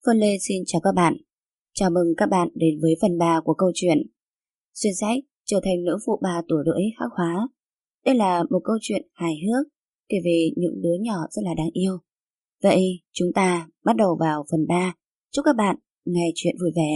Phương Lê xin chào các bạn. Chào mừng các bạn đến với phần 3 của câu chuyện Xuyên sách trở thành nữ phụ 3 tuổi rưỡi hắc hóa. Đây là một câu chuyện hài hước kể về những đứa nhỏ rất là đáng yêu. Vậy chúng ta bắt đầu vào phần 3. Chúc các bạn nghe chuyện vui vẻ.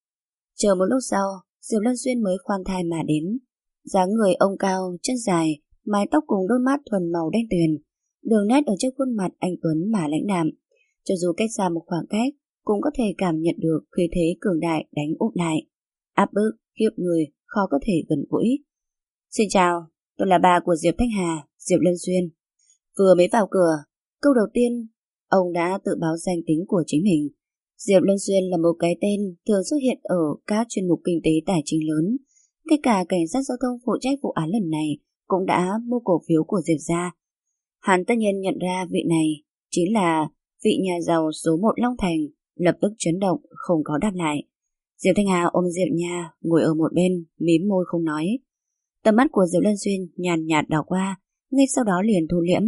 Chờ một lúc sau, Diệp Lân Xuyên mới khoan thai mà đến. Dáng người ông cao, chân dài, mái tóc cùng đôi mắt thuần màu đen tuyền, đường nét ở trước khuôn mặt anh tuấn mà lãnh đạm. Cho dù cách xa một khoảng cách, cũng có thể cảm nhận được khí thế cường đại đánh úp lại, áp bức, hiếp người, khó có thể gần gũi. Xin chào, tôi là ba của Diệp Thanh Hà, Diệp Lân Xuyên. Vừa mới vào cửa, câu đầu tiên, ông đã tự báo danh tính của chính mình. Diệp Lân Xuyên là một cái tên thường xuất hiện ở các chuyên mục kinh tế tài chính lớn. Ngay cả cảnh sát giao thông phụ trách vụ án lần này cũng đã mua cổ phiếu của Diệp gia. Hắn tất nhiên nhận ra vị này chính là vị nhà giàu số 1 Long Thành, lập tức chấn động, không có đáp lại. Diệp Thanh Hà ôm Diệp Nha ngồi ở một bên, mím môi không nói. Tầm mắt của Diệp Lân Xuyên nhàn nhạt đảo qua, ngay sau đó liền thu liễm.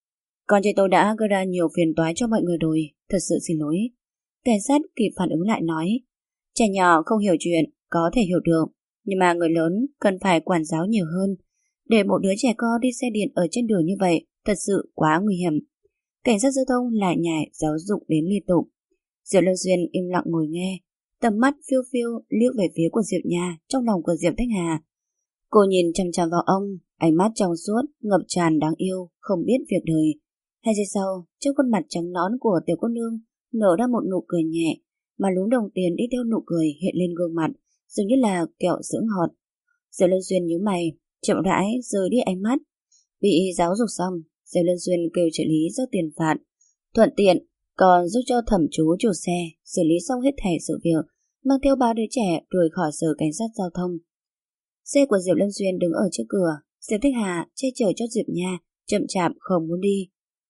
Con trai tôi đã gây ra nhiều phiền toái cho mọi người rồi, thật sự xin lỗi. Cảnh sát kịp phản ứng lại nói, trẻ nhỏ không hiểu chuyện, có thể hiểu được, nhưng mà người lớn cần phải quản giáo nhiều hơn. Để một đứa trẻ con đi xe điện ở trên đường như vậy, thật sự quá nguy hiểm. Cảnh sát giao thông lại nhảy giáo dục đến liên tục. Diệp Lân Xuyên im lặng ngồi nghe, tầm mắt phiêu phiêu liếc về phía của Diệp Nha trong lòng của Diệp Thanh Hà. Cô nhìn chằm chằm vào ông, ánh mắt trong suốt, ngập tràn đáng yêu, không biết việc đời. 2 giây sau, trước khuôn mặt trắng nõn của tiểu cô nương nở ra một nụ cười nhẹ, mà lúm đồng tiền đi theo nụ cười hiện lên gương mặt, dường như là kẹo sữa ngọt. Diệp Lân Xuyên nhíu mày, chậm rãi rời đi ánh mắt. Bị giáo dục xong, Diệp Lân Xuyên kêu trợ lý giao tiền phạt, thuận tiện còn giúp cho thẩm chú chủ xe xử lý xong hết thảy sự việc, mang theo 3 đứa trẻ rời khỏi sở cảnh sát giao thông. Xe của Diệp Lân Xuyên đứng ở trước cửa, Diệp Thanh Hà che chở cho Diệp Nha, chậm chạp không muốn đi.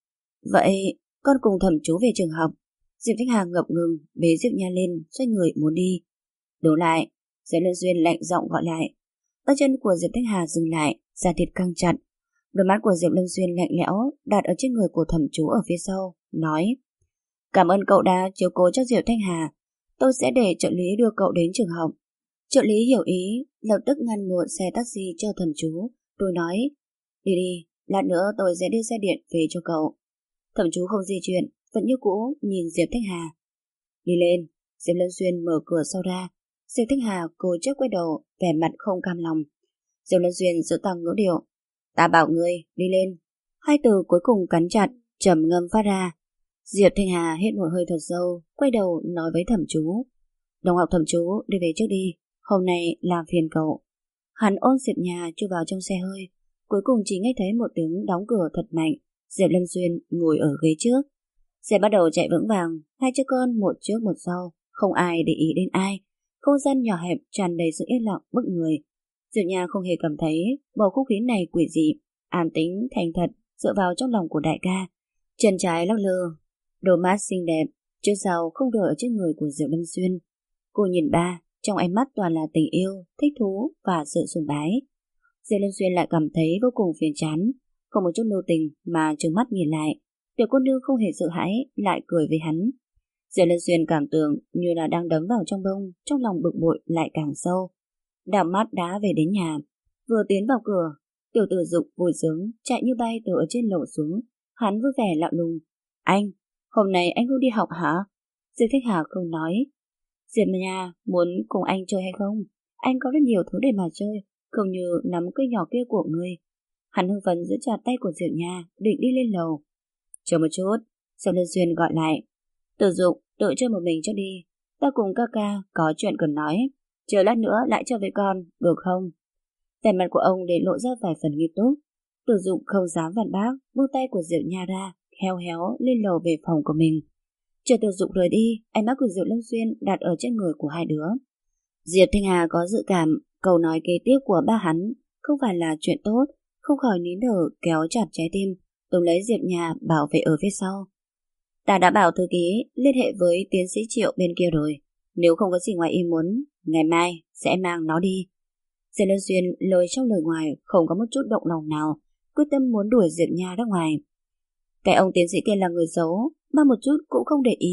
Vậy con cùng thẩm chú về trường học. Diệp Thanh Hà ngập ngừng bế Diệp Nha lên, xoay người muốn đi. Đổ lại, Diệp Lân Xuyên lạnh giọng gọi lại. Tay chân của Diệp Thanh Hà dừng lại, da thịt căng chặt. Đôi mắt của Diệp Lân Xuyên lạnh lẽo đặt ở trên người của thẩm chú ở phía sau, nói: Cảm ơn cậu đã chiếu cố cho Diệp Thanh Hà, tôi sẽ để trợ lý đưa cậu đến trường học. Trợ lý hiểu ý, lập tức ngăn một xe taxi cho thẩm chú, rồi nói: Đi đi, lát nữa tôi sẽ đưa xe điện về cho cậu. Thẩm chú không di chuyển, vẫn như cũ nhìn Diệp Thanh Hà. Đi lên. Diệp Lân Xuyên mở cửa sau ra. Diệp Thanh Hà cố chấp quay đầu, vẻ mặt không cam lòng. Diệp Lân Xuyên giữ tăng ngữ điệu: Ta bảo ngươi, đi lên. 2 từ cuối cùng cắn chặt, trầm ngâm phát ra. Diệp Thanh Hà hít một hơi thật sâu, quay đầu nói với thẩm chú: Đồng học thẩm chú, đi về trước đi, hôm nay làm phiền cậu. Hắn ôm Diệp Nha chui vào trong xe hơi, cuối cùng chỉ nghe thấy một tiếng đóng cửa thật mạnh. Diệp Lâm Xuyên ngồi ở ghế trước. Xe bắt đầu chạy vững vàng, 2 chiếc con một trước một sau, không ai để ý đến ai. Không gian nhỏ hẹp tràn đầy sự yên lặng bức người. Diệp Nha không hề cảm thấy bầu không khí này quỷ dị, an tĩnh thành thật dựa vào trong lòng của đại ca. Chân trái lắc lư, đôi mắt xinh đẹp, trước sau không đợi ở trên người của Diệp Lâm Xuyên. Cô nhìn ba, trong ánh mắt toàn là tình yêu, thích thú và sự sùng bái. Diệp Lâm Xuyên lại cảm thấy vô cùng phiền chán, không một chút lưu tình mà trừng mắt nhìn lại. Tiểu cô nương không hề sợ hãi, lại cười với hắn. Diệp Lâm Xuyên cảm tưởng như là đang đấm vào trong bông, trong lòng bực bội lại càng sâu. Đảo mắt đã về đến nhà, vừa tiến vào cửa, tiểu tử Dục vui sướng chạy như bay từ ở trên lầu xuống. Hắn vui vẻ lạo lùng: Anh, hôm nay anh không đi học hả? Diệp Thanh Hà không nói. Diệp Nha muốn cùng anh chơi hay không? Anh có rất nhiều thứ để mà chơi, không như nắm cây nhỏ kia của ngươi. Hắn hưng phấn giữ chặt tay của Diệp Nha, định đi lên lầu. Chờ một chút, Diệp Lân Xuyên gọi lại. Tử Dục, tự chơi một mình cho đi. Ta cùng ca ca có chuyện cần nói. Chờ lát nữa lại chơi với con, được không? Vẻ mặt của ông để lộ ra vài phần nghiêm túc. Tử Dục không dám phản bác, buông tay của Diệp Nha ra, héo héo lên lầu về phòng của mình. Chờ Tử Dục rời đi, ánh mắt của Diệp Lân Xuyên đặt ở trên người của hai đứa. Diệp Thanh Hà có dự cảm câu nói kế tiếp của ba hắn không phải là chuyện tốt, không khỏi nín thở kéo chặt trái tim, túm lấy Diệp Nha bảo vệ ở phía sau. Ta đã bảo thư ký liên hệ với tiến sĩ Triệu bên kia rồi, nếu không có gì ngoài ý muốn, ngày mai sẽ mang nó đi. Diệp Lân Xuyên lời trong lời ngoài không có một chút động lòng nào, quyết tâm muốn đuổi Diệp Nha ra ngoài. Cái ông tiến sĩ kia là người xấu, mà một chút cũng không để ý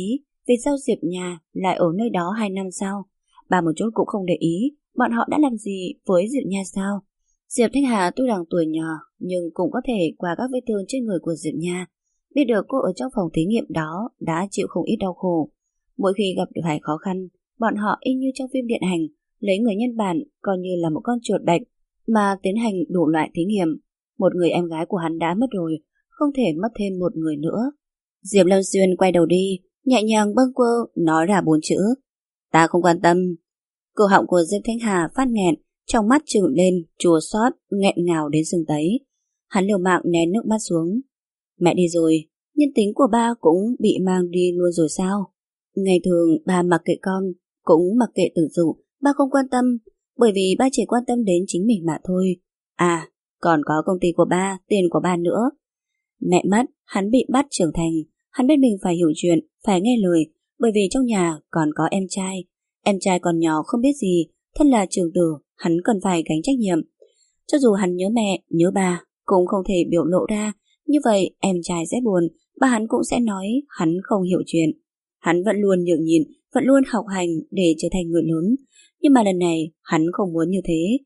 vì sao Diệp Nha lại ở nơi đó 2 năm sao? Bà một chút cũng không để ý bọn họ đã làm gì với Diệp Nha sao? Diệp Thanh Hà tuy rằng tuổi nhỏ nhưng cũng có thể qua các vết thương trên người của Diệp Nha biết được cô ở trong phòng thí nghiệm đó đã chịu không ít đau khổ. Mỗi khi gặp được phải khó khăn, bọn họ y như trong phim điện ảnh lấy người nhân bản coi như là một con chuột bạch mà tiến hành đủ loại thí nghiệm. Một người em gái của hắn đã mất rồi, không thể mất thêm một người nữa. Diệp Lâm Xuyên quay đầu đi, nhẹ nhàng bâng quơ nói ra 4 chữ: ta không quan tâm. Cổ họng của Diệp Thanh Hà phát nghẹn, trong mắt trừng lên, chua xót, nghẹn ngào đến sưng tấy. Hắn liều mạng nén nước mắt xuống. Mẹ đi rồi, nhân tính của ba cũng bị mang đi luôn rồi sao? Ngày thường ba mặc kệ con, cũng mặc kệ Tử Dụ, ba không quan tâm, bởi vì ba chỉ quan tâm đến chính mình mà thôi. À, còn có công ty của ba, tiền của ba nữa. Mẹ mất, hắn bị bắt trưởng thành, hắn biết mình phải hiểu chuyện, phải nghe lời, bởi vì trong nhà còn có em trai. Em trai còn nhỏ không biết gì, thân là trưởng tử, hắn cần phải gánh trách nhiệm. Cho dù hắn nhớ mẹ, nhớ ba, cũng không thể biểu lộ ra, như vậy em trai sẽ buồn, ba hắn cũng sẽ nói hắn không hiểu chuyện. Hắn vẫn luôn nhượng nhịn, vẫn luôn học hành để trở thành người lớn, nhưng mà lần này hắn không muốn như thế.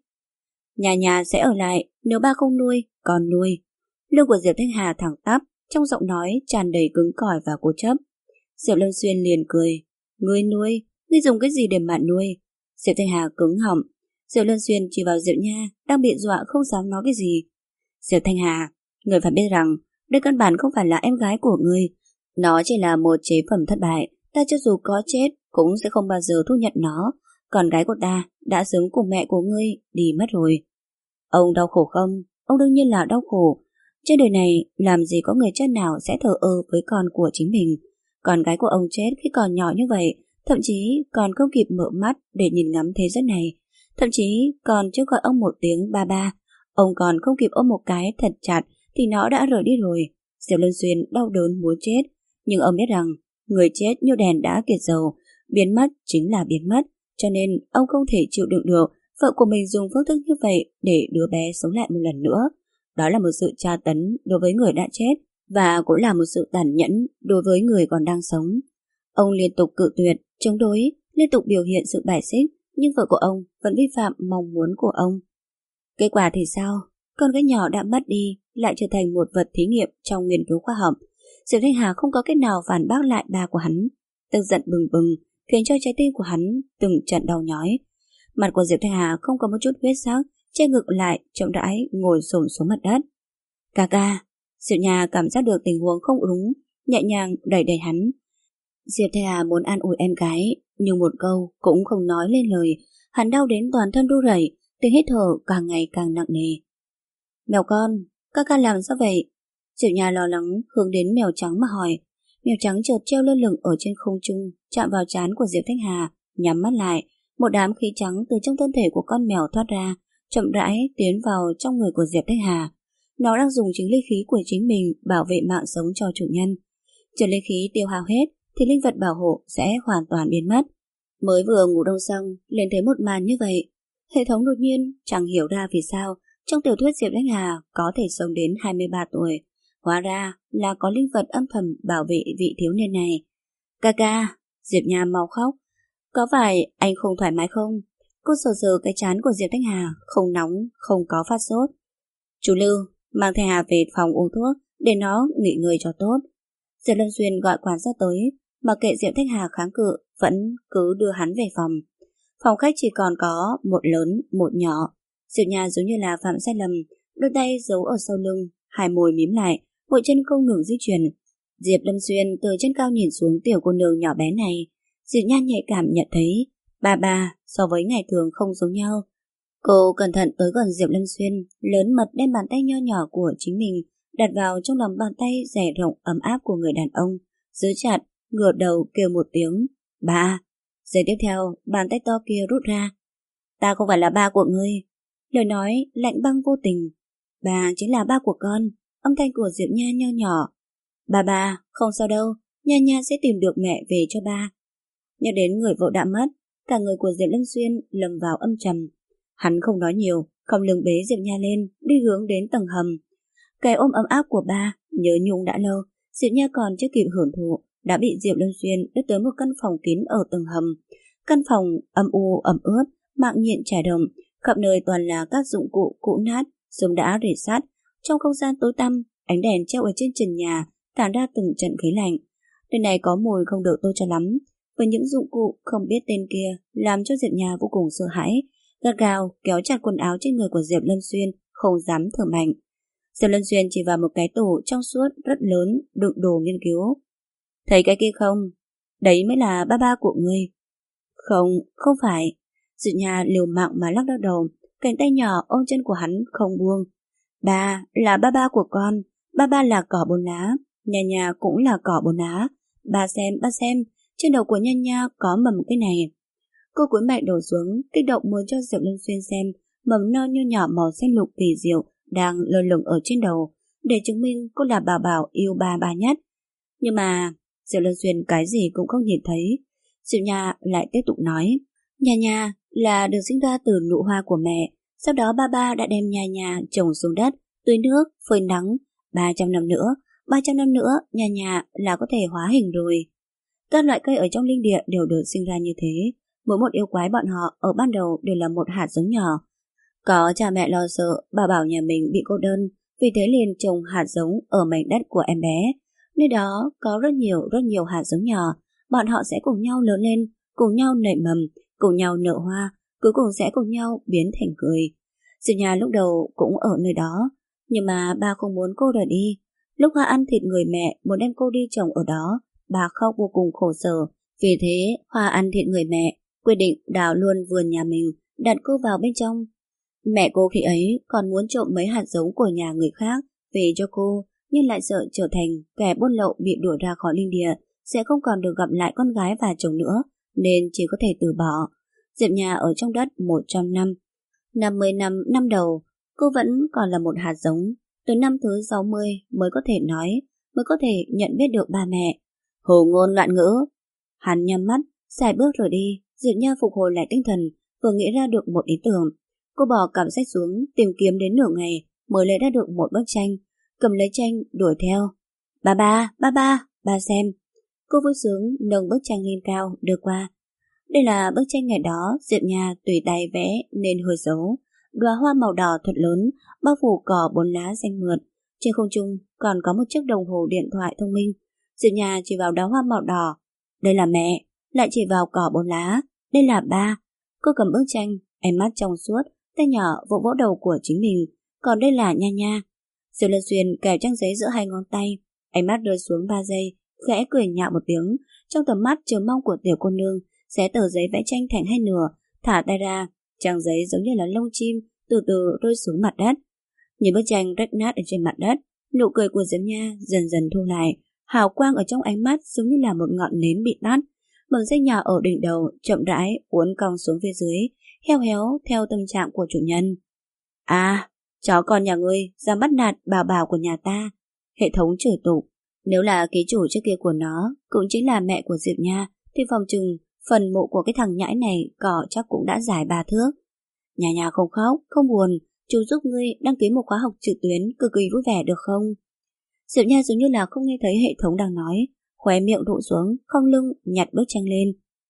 Nhà sẽ ở lại, nếu ba không nuôi, con nuôi. Lương của Diệp Thanh Hà thẳng tắp, trong giọng nói tràn đầy cứng cỏi và cố chấp. Diệp Lâm Xuyên liền cười: ngươi nuôi, ngươi dùng cái gì để mà nuôi? Diệp Thanh Hà cứng họng. Diệp Lâm Xuyên chỉ vào Diệp Nha đang bị dọa không dám nói cái gì. Diệp Thanh Hà, ngươi phải biết rằng đây căn bản không phải là em gái của ngươi, nó chỉ là một chế phẩm thất bại, ta cho dù có chết cũng sẽ không bao giờ thu nhận nó. Còn gái của ta đã sớm cùng mẹ của ngươi đi mất rồi. Ông đau khổ không? Ông đương nhiên là đau khổ. Trên đời này làm gì có người cha nào sẽ thờ ơ với con của chính mình. Con gái của ông chết khi còn nhỏ như vậy, thậm chí còn không kịp mở mắt để nhìn ngắm thế giới này, thậm chí còn chưa gọi ông một tiếng ba ba. Ông còn không kịp ôm một cái thật chặt thì nó đã rời đi rồi. Diệp Luân Xuyên đau đớn muốn chết, nhưng ông biết rằng người chết như đèn đã kiệt dầu, biến mất chính là biến mất, cho nên ông không thể chịu đựng được vợ của mình dùng phương thức như vậy để đứa bé sống lại một lần nữa. Đó là một sự tra tấn đối với người đã chết và cũng là một sự tàn nhẫn đối với người còn đang sống. Ông liên tục cự tuyệt, chống đối, liên tục biểu hiện sự bài xích, nhưng vợ của ông vẫn vi phạm mong muốn của ông. Kết quả thì sao? Con gái nhỏ đã mất đi, lại trở thành một vật thí nghiệm trong nghiên cứu khoa học. Diệp Thanh Hà không có cách nào phản bác lại ba của hắn. Tức giận bừng bừng khiến cho trái tim của hắn từng trận đau nhói. Mặt của Diệp Thanh Hà không có một chút huyết sắc, che ngực lại, chậm rãi ngồi xổm xuống mặt đất. Ca ca. Diệp Nha cảm giác được tình huống không đúng, nhẹ nhàng đẩy đẩy hắn. Diệp Thanh Hà muốn an ủi em gái, nhưng một câu cũng không nói lên lời. Hắn đau đến toàn thân run rẩy, tiếng hít thở càng ngày càng nặng nề. Mèo con, ca ca làm sao vậy? Diệp Nha lo lắng hướng đến mèo trắng mà hỏi. Mèo trắng chợt treo lơ lửng ở trên không trung, chạm vào trán của Diệp Thanh Hà, nhắm mắt lại. Một đám khí trắng từ trong thân thể của con mèo thoát ra, chậm rãi tiến vào trong người của Diệp Thanh Hà. Nó đang dùng chính linh khí của chính mình bảo vệ mạng sống cho chủ nhân. Chờ linh khí tiêu hao hết thì linh vật bảo hộ sẽ hoàn toàn biến mất. Mới vừa ngủ đông xong lên thấy một màn như vậy, hệ thống đột nhiên chẳng hiểu ra vì sao trong tiểu thuyết Diệp Thanh Hà có thể sống đến 23 tuổi. Hóa ra là có linh vật âm thầm bảo vệ vị thiếu niên này. Ca ca, Diệp Nha mau khóc. Có phải anh không thoải mái không? Cô sờ sờ cái trán của Diệp Thanh Hà, không nóng, không có phát sốt. Chú Lưu, mang Thanh Hà về phòng uống thuốc để nó nghỉ ngơi cho tốt. Diệp Lâm Xuyên gọi quản gia tới, mặc kệ Diệp Thanh Hà kháng cự, vẫn cứ đưa hắn về phòng. Phòng khách chỉ còn có một lớn, một nhỏ. Diệp Nha giống như là phạm sai lầm, đôi tay giấu ở sau lưng, hai môi mím lại, mỗi chân không ngừng di chuyển. Diệp Lâm Xuyên từ trên cao nhìn xuống tiểu cô nương nhỏ bé này. Diệp Nha nhạy cảm nhận thấy ba so với ngày thường không giống nhau. Cô cẩn thận tới gần Diệp Lâm Xuyên, lớn mật đem bàn tay nho nhỏ của chính mình đặt vào trong lòng bàn tay dày rộng ấm áp của người đàn ông, giữ chặt, ngửa đầu kêu một tiếng ba. Giây tiếp theo, bàn tay to kia rút ra. Ta không phải là ba của ngươi. Lời nói lạnh băng vô tình. Ba chính là ba của con. Âm thanh của Diệp Nha nho nhỏ. Ba, không sao đâu, Nha sẽ tìm được mẹ về cho ba. Nhắc đến người vợ đã mất, cả người của Diệp Lâm Xuyên lầm vào âm trầm. Hắn không nói nhiều, không lưng bế Diệp Nha lên, đi hướng đến tầng hầm. Cái ôm ấm áp của ba, nhớ nhung đã lâu, Diệp Nha còn chưa kịp hưởng thụ, đã bị Diệp Lâm Xuyên đưa tới một căn phòng kín ở tầng hầm. Căn phòng âm u ẩm ướt, mạng nhện trải đồng, khắp nơi toàn là các dụng cụ cũ nát, sớm đã rỉ sắt. Trong không gian tối tăm, ánh đèn treo ở trên trần nhà tản ra từng trận khí lạnh. Nơi này có mùi không được tô cho lắm, với những dụng cụ không biết tên kia làm cho Diệp Nha vô cùng sợ hãi, gắt gao kéo chặt quần áo trên người của Diệp Lâm Xuyên, không dám thở mạnh. Diệp Lâm Xuyên chỉ vào một cái tủ trong suốt rất lớn đựng đồ nghiên cứu. Thấy cái kia không? Đấy mới là ba ba của ngươi. Không, không phải. Diệp Nha liều mạng mà lắc lắc đầu, cánh tay nhỏ ôm chân của hắn không buông. Ba là ba ba của con, ba ba là cỏ bốn lá, nhà nhà cũng là cỏ bốn lá. Ba xem, trên đầu của Nha Nha có mầm cái này. Cô cúi mạnh đầu xuống, kích động muốn cho Diệp Lâm Xuyên xem mầm non nho nhỏ màu xanh lục kỳ diệu đang lơ lửng ở trên đầu, để chứng minh cô là bảo bảo yêu ba ba nhất. Nhưng mà Diệp Lâm Xuyên cái gì cũng không nhìn thấy. Diệp Nha lại tiếp tục nói, Nha Nha là được sinh ra từ nụ hoa của mẹ, sau đó ba ba đã đem Nha Nha trồng xuống đất, tưới nước, phơi nắng. 300 năm nữa Nha Nha là có thể hóa hình rồi. Các loại cây ở trong linh địa đều được sinh ra như thế. Mỗi một yêu quái bọn họ ở ban đầu đều là một hạt giống nhỏ. Có cha mẹ lo sợ bà bảo nhà mình bị cô đơn, vì thế liền trồng hạt giống ở mảnh đất của em bé. Nơi đó có rất nhiều hạt giống nhỏ. Bọn họ sẽ cùng nhau lớn lên, cùng nhau nảy mầm, cùng nhau nở hoa, cuối cùng sẽ cùng nhau biến thành cười. Diệp Nha lúc đầu cũng ở nơi đó, nhưng mà ba không muốn cô rời đi. Lúc Hoa ăn thịt người mẹ muốn đem cô đi trồng ở đó, bà khóc vô cùng khổ sở. Vì thế Hoa ăn thịt người mẹ quyết định đào luôn vườn nhà mình, đặt cô vào bên trong. Mẹ cô khi ấy còn muốn trộm mấy hạt giống của nhà người khác về cho cô, nhưng lại sợ trở thành kẻ buôn lậu bị đuổi ra khỏi linh địa, sẽ không còn được gặp lại con gái và chồng nữa, nên chỉ có thể từ bỏ. Diệp Nha ở trong đất 100 năm, 50 năm đầu, cô vẫn còn là một hạt giống. Tới năm thứ 60 mới có thể nói, mới có thể nhận biết được ba mẹ. Hồ ngôn loạn ngữ. Hắn nhắm mắt, xài bước rồi đi. Diệp Nha phục hồi lại tinh thần, vừa nghĩ ra được một ý tưởng. Cô bỏ cặp sách xuống, tìm kiếm đến nửa ngày mới lấy ra được một bức tranh, cầm lấy tranh đuổi theo. Ba xem. Cô vui sướng nâng bức tranh lên cao đưa qua. Đây là bức tranh ngày đó Diệp Nha tùy tay vẽ nên hơi xấu. Đóa hoa màu đỏ thật lớn bao phủ cỏ 4 lá xanh mượt. Trên không trung còn có một chiếc đồng hồ điện thoại thông minh. Diệp Nha chỉ vào đóa hoa màu đỏ. Đây là mẹ. Lại chỉ vào cỏ 4 lá. Đây là ba. Cô cầm bức tranh, ánh mắt trong suốt, tay nhỏ vỗ vỗ đầu của chính mình. Còn đây là Nha Nha. Diệp Lâm Xuyên kẹp trang giấy giữa hai ngón tay, ánh mắt rơi xuống 3 giây, khẽ cười nhạo một tiếng. Trong tầm mắt chờ mong của tiểu cô nương, xé tờ giấy vẽ tranh thành hai nửa, thả tay ra, trang giấy giống như là lông chim từ từ rơi xuống mặt đất. Nhìn bức tranh rách nát ở trên mặt đất, nụ cười của Diệp Nha dần dần thu lại, hào quang ở trong ánh mắt giống như là một ngọn nến bị tắt. Mầm dây nhỏ ở đỉnh đầu chậm rãi uốn cong xuống phía dưới, heo héo theo tâm trạng của chủ nhân. À, chó con nhà ngươi dám bắt nạt bà bảo của nhà ta. Hệ thống chửi tục. Nếu là ký chủ trước kia của nó cũng chính là mẹ của Diệp Nha, thì phòng chừng phần mộ của cái thằng nhãi này cỏ chắc cũng đã dài 3 thước. Nhà nhà không khóc, không buồn, chú giúp ngươi đăng ký một khóa học trực tuyến cực kỳ vui vẻ được không? Diệp Nha dường như là không nghe thấy hệ thống đang nói, khóe miệng rũ xuống, không lưng nhặt bức tranh lên.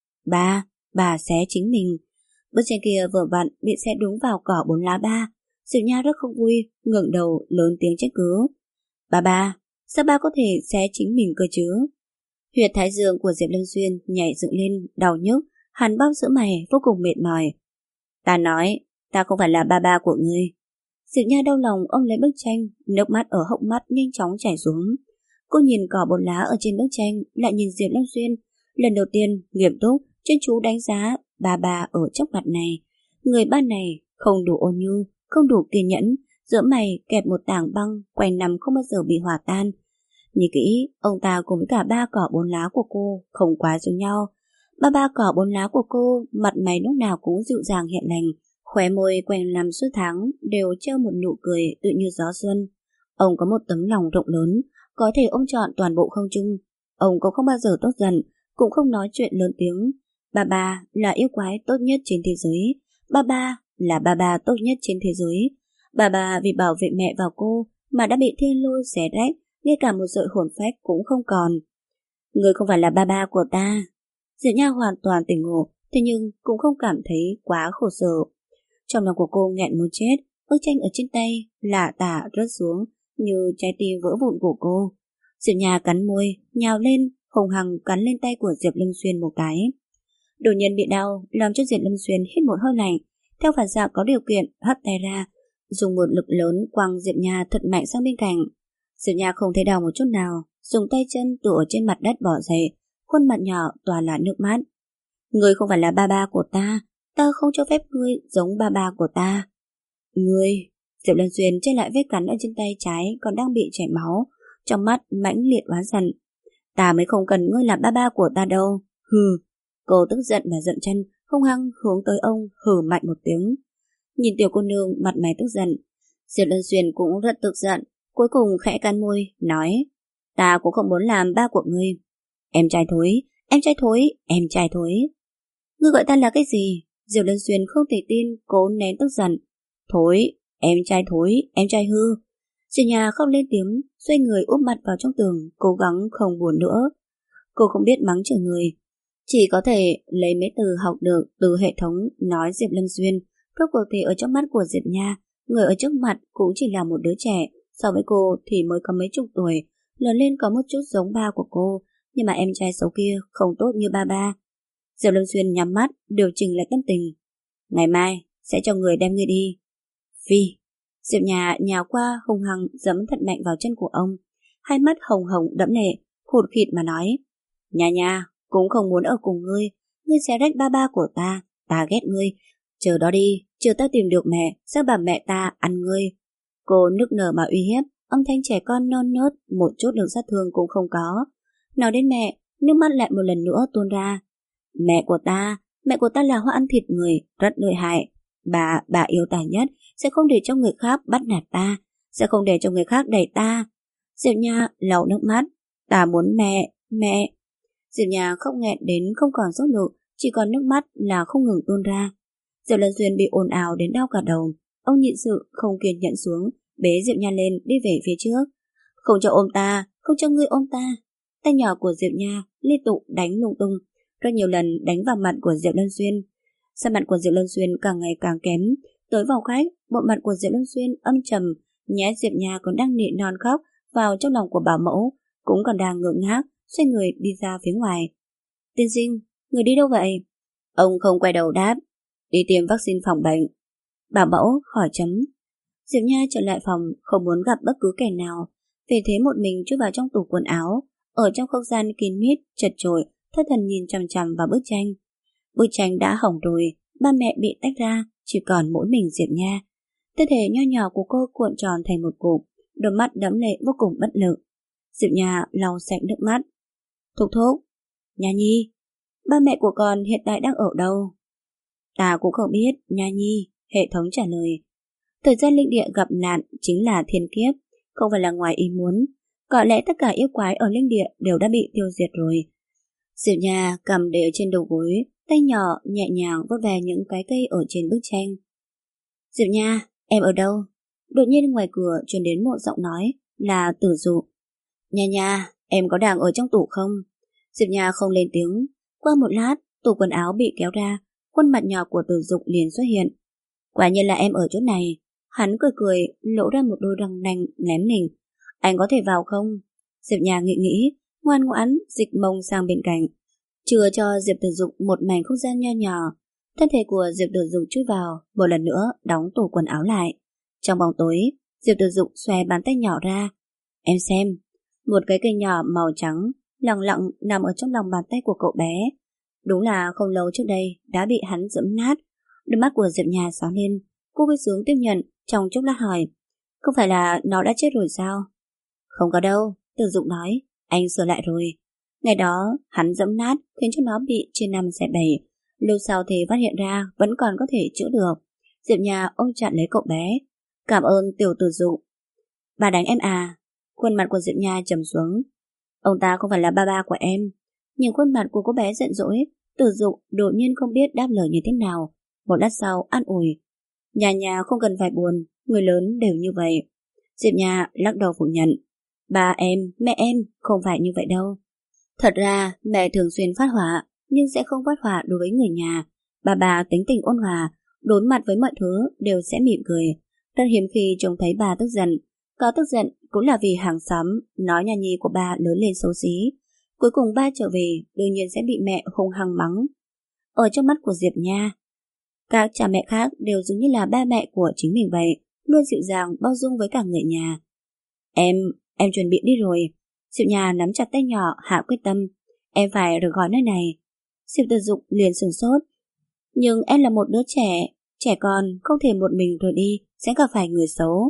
Bà xé chính mình. Bức tranh kia vừa vặn bị xé đúng vào cỏ 4 lá ba. Diệp Nha rất không vui, ngẩng đầu lớn tiếng trách cứ. Ba, sao ba có thể xé chính mình cơ chứ? Huyệt thái dương của Diệp Lâm Xuyên nhảy dựng lên, đau nhức, hắn bóp giữa mày vô cùng mệt mỏi. Ta nói, ta không phải là ba của ngươi. Diệp Nha đau lòng ôm lấy bức tranh, nước mắt ở hốc mắt nhanh chóng chảy xuống. Cô nhìn cỏ 4 lá ở trên bức tranh, lại nhìn Diệp Lâm Xuyên, lần đầu tiên nghiêm túc, chuyên chú đánh giá ba ở trước mặt này. Người ba này không đủ ôn nhu, không đủ kiên nhẫn, giữa mày kẹp một tảng băng quanh năm không bao giờ bị hòa tan. Nhìn kỹ, ông ta cùng với cả 3 cỏ 4 lá của cô không quá giống nhau. Ba cỏ 4 lá của cô, mặt mày lúc nào cũng dịu dàng hiền lành, khóe môi quanh năm suốt tháng đều treo một nụ cười tự như gió xuân. Ông có một tấm lòng rộng lớn, có thể ôm trọn toàn bộ không trung. Ông cũng không bao giờ tốt giận, cũng không nói chuyện lớn tiếng. Ba là yêu quái tốt nhất trên thế giới. Ba là ba tốt nhất trên thế giới. Ba vì bảo vệ mẹ và cô mà đã bị thiên lôi xé rách, ngay cả một sợi hồn phách cũng không còn. Người không phải là ba ba của ta. Diệp Nha hoàn toàn tỉnh ngộ, thế nhưng cũng không cảm thấy quá khổ sở. Trong lòng của cô nghẹn muốn chết, bức tranh ở trên tay lả tả rớt xuống như trái tim vỡ vụn của cô. Diệp Nha cắn môi, nhào lên, hùng hằng cắn lên tay của Diệp Lâm Xuyên một cái. Đột nhiên bị đau, làm cho Diệp Lâm Xuyên hít một hơi lạnh, theo phản xạ có điều kiện hất tay ra, dùng một lực lớn quăng Diệp Nha thật mạnh sang bên cạnh. Diệp Nha không thấy đau một chút nào, dùng tay chân tựa trên mặt đất bỏ dậy, khuôn mặt nhỏ toàn là nước mắt. Ngươi không phải là ba ba của ta không cho phép ngươi giống ba ba của ta. Ngươi... Diệp Lâm Xuyên che lại vết cắn ở trên tay trái còn đang bị chảy máu, trong mắt mãnh liệt oán giận. Ta mới không cần ngươi làm ba ba của ta đâu. Hừ. Cô tức giận và giận chân, hung hăng hướng tới ông hừ mạnh một tiếng. Nhìn tiểu cô nương mặt mày tức giận, Diệp Lâm Xuyên cũng rất tức giận, cuối cùng khẽ cắn môi, nói: Ta cũng không muốn làm ba của ngươi. Em trai thối, em trai thối, em trai thối. Ngươi gọi ta là cái gì? Diệp Lâm Xuyên không thể tin, cố nén tức giận. Thối, em trai hư. Diệp Nhà không lên tiếng, xoay người úp mặt vào trong tường, cố gắng không buồn nữa. Cô không biết mắng chửi người, chỉ có thể lấy mấy từ học được từ hệ thống nói Diệp Lâm Xuyên. Rốt cuộc thì ở trong mắt của Diệp Nha, người ở trước mặt cũng chỉ là một đứa trẻ, so với cô thì mới có mấy chục tuổi, lớn lên có một chút giống ba của cô, nhưng mà em trai xấu kia không tốt như ba ba. Diệp Lâm Xuyên nhắm mắt, điều chỉnh lại tâm tình. Ngày mai sẽ cho người đem ngươi đi. Phi. Diệp Nhà nhào qua hung hăng giẫm thật mạnh vào chân của ông, hai mắt hồng hồng đẫm lệ, hụt khịt mà nói: Nhà cũng không muốn ở cùng ngươi, ngươi xé rách ba ba của ta ghét ngươi. Chờ đó đi, chờ ta tìm được mẹ, sẽ bảo mẹ ta ăn ngươi. Cô nức nở mà uy hiếp, âm thanh trẻ con non nớt, một chút được sát thương cũng không có. Nói đến mẹ, nước mắt lại một lần nữa tuôn ra. Mẹ của ta là hoa ăn thịt người, rất lợi hại. Bà yêu ta nhất, sẽ không để cho người khác bắt nạt ta, sẽ không để cho người khác đẩy ta. Diệp Nha lau nước mắt. Ta muốn mẹ. Diệp Nha khóc nghẹn đến không còn sức lực, chỉ còn nước mắt là không ngừng tuôn ra. Diệp Lâm Xuyên bị ồn ào đến đau cả đầu, ông nhịn sự không kiên nhẫn xuống, bế Diệp Nha lên đi về phía trước. Không cho ôm ta, không cho ngươi ôm ta. Tay nhỏ của Diệp Nha liên tục đánh lung tung, rất nhiều lần đánh vào mặt của Diệp Lâm Xuyên. Sắc mặt của Diệp Lâm Xuyên càng ngày càng kém. Tới vào khách, bộ mặt của Diệp Lâm Xuyên âm trầm, nhét Diệp Nha còn đang nỉ non khóc vào trong lòng của bảo mẫu, cũng còn đang ngượng ngác, xoay người đi ra phía ngoài. Tiên sinh, người đi đâu vậy? Ông không quay đầu đáp. Đi tiêm vaccine phòng bệnh. Bảo mẫu hỏi chấm. Diệp Nha trở lại phòng, không muốn gặp bất cứ kẻ nào, vì thế một mình chui vào trong tủ quần áo, ở trong không gian kín mít, chật chội, thất thần nhìn chằm chằm vào bức tranh. Bức tranh đã hỏng rồi, ba mẹ bị tách ra, chỉ còn mỗi mình Diệp Nha. Thân thể nho nhỏ của cô cuộn tròn thành một cụm, đôi mắt đẫm lệ vô cùng bất lực. Diệp Nha lau sạch nước mắt. Thúc, Nha Nhi, ba mẹ của con hiện tại đang ở đâu? Ta cũng không biết, Nha Nhi, hệ thống trả lời. Thời gian linh địa gặp nạn chính là thiên kiếp, không phải là ngoài ý muốn. Có lẽ tất cả yêu quái ở linh địa đều đã bị tiêu diệt rồi. Diệp Nha cầm để ở trên đầu gối, tay nhỏ nhẹ nhàng vuốt về những cái cây ở trên bức tranh. Diệp Nha, em ở đâu? Đột nhiên ngoài cửa truyền đến một giọng nói là Tử Dụ. Nha, em có đang ở trong tủ không? Diệp Nha không lên tiếng. Qua một lát, tủ quần áo bị kéo ra, khuôn mặt nhỏ của Tử Dụ liền xuất hiện. Quả nhiên là em ở chỗ này. Hắn cười, lộ ra một đôi răng nanh lém lỉnh. Anh có thể vào không? Diệp Nha nghĩ, ngoan ngoãn dịch mông sang bên cạnh, chừa cho Diệp Tử Dục một mảnh không gian nho nhỏ. Thân thể của Diệp Tử Dục chui vào, một lần nữa đóng tủ quần áo lại. Trong bóng tối, Diệp Tử Dục xòe bàn tay nhỏ ra. Em xem, một cái cây nhỏ màu trắng lặng lặng nằm ở trong lòng bàn tay của cậu bé. Đúng là không lâu trước đây đã bị hắn giẫm nát. Đôi mắt của Diệp Nha sáng lên, cô vui sướng tiếp nhận, trong chốc lát hỏi: Không phải là nó đã chết rồi sao? Không có đâu, Tử Dục nói, anh sửa lại rồi. Ngày đó hắn giẫm nát khiến cho nó bị chia năm xẻ bảy, lâu sau thì phát hiện ra vẫn còn có thể chữa được. Diệp Nha ôm chặt lấy cậu bé. Cảm ơn tiểu Tử Dục. Bà đánh em à? Khuôn mặt của Diệp Nha trầm xuống. Ông ta không phải là ba của em. Nhìn khuôn mặt của cô bé giận dỗi, Tử Dục đột nhiên không biết đáp lời như thế nào. Một lát sau an ủi. Nhà không cần phải buồn, người lớn đều như vậy. Diệp Nha lắc đầu phủ nhận. Ba em, mẹ em không phải như vậy đâu. Thật ra mẹ thường xuyên phát hỏa, nhưng sẽ không phát hỏa đối với người nhà. Bà tính tình ôn hòa, đối mặt với mọi thứ đều sẽ mỉm cười. Rất hiếm khi trông thấy bà tức giận. Có tức giận cũng là vì hàng xóm nói nhà nhi của bà lớn lên xấu xí. Cuối cùng ba trở về, đương nhiên sẽ bị mẹ hung hăng mắng. Ở trong mắt của Diệp Nha, các cha mẹ khác đều giống như là ba mẹ của chính mình vậy, luôn dịu dàng bao dung với cả người nhà. Em chuẩn bị đi rồi. Diệp Nha nắm chặt tay nhỏ, hạ quyết tâm. Em phải rời khỏi nơi này. Diệp Tử Dục liền sửng sốt. Nhưng em là một đứa trẻ con, không thể một mình rồi đi, sẽ gặp phải người xấu.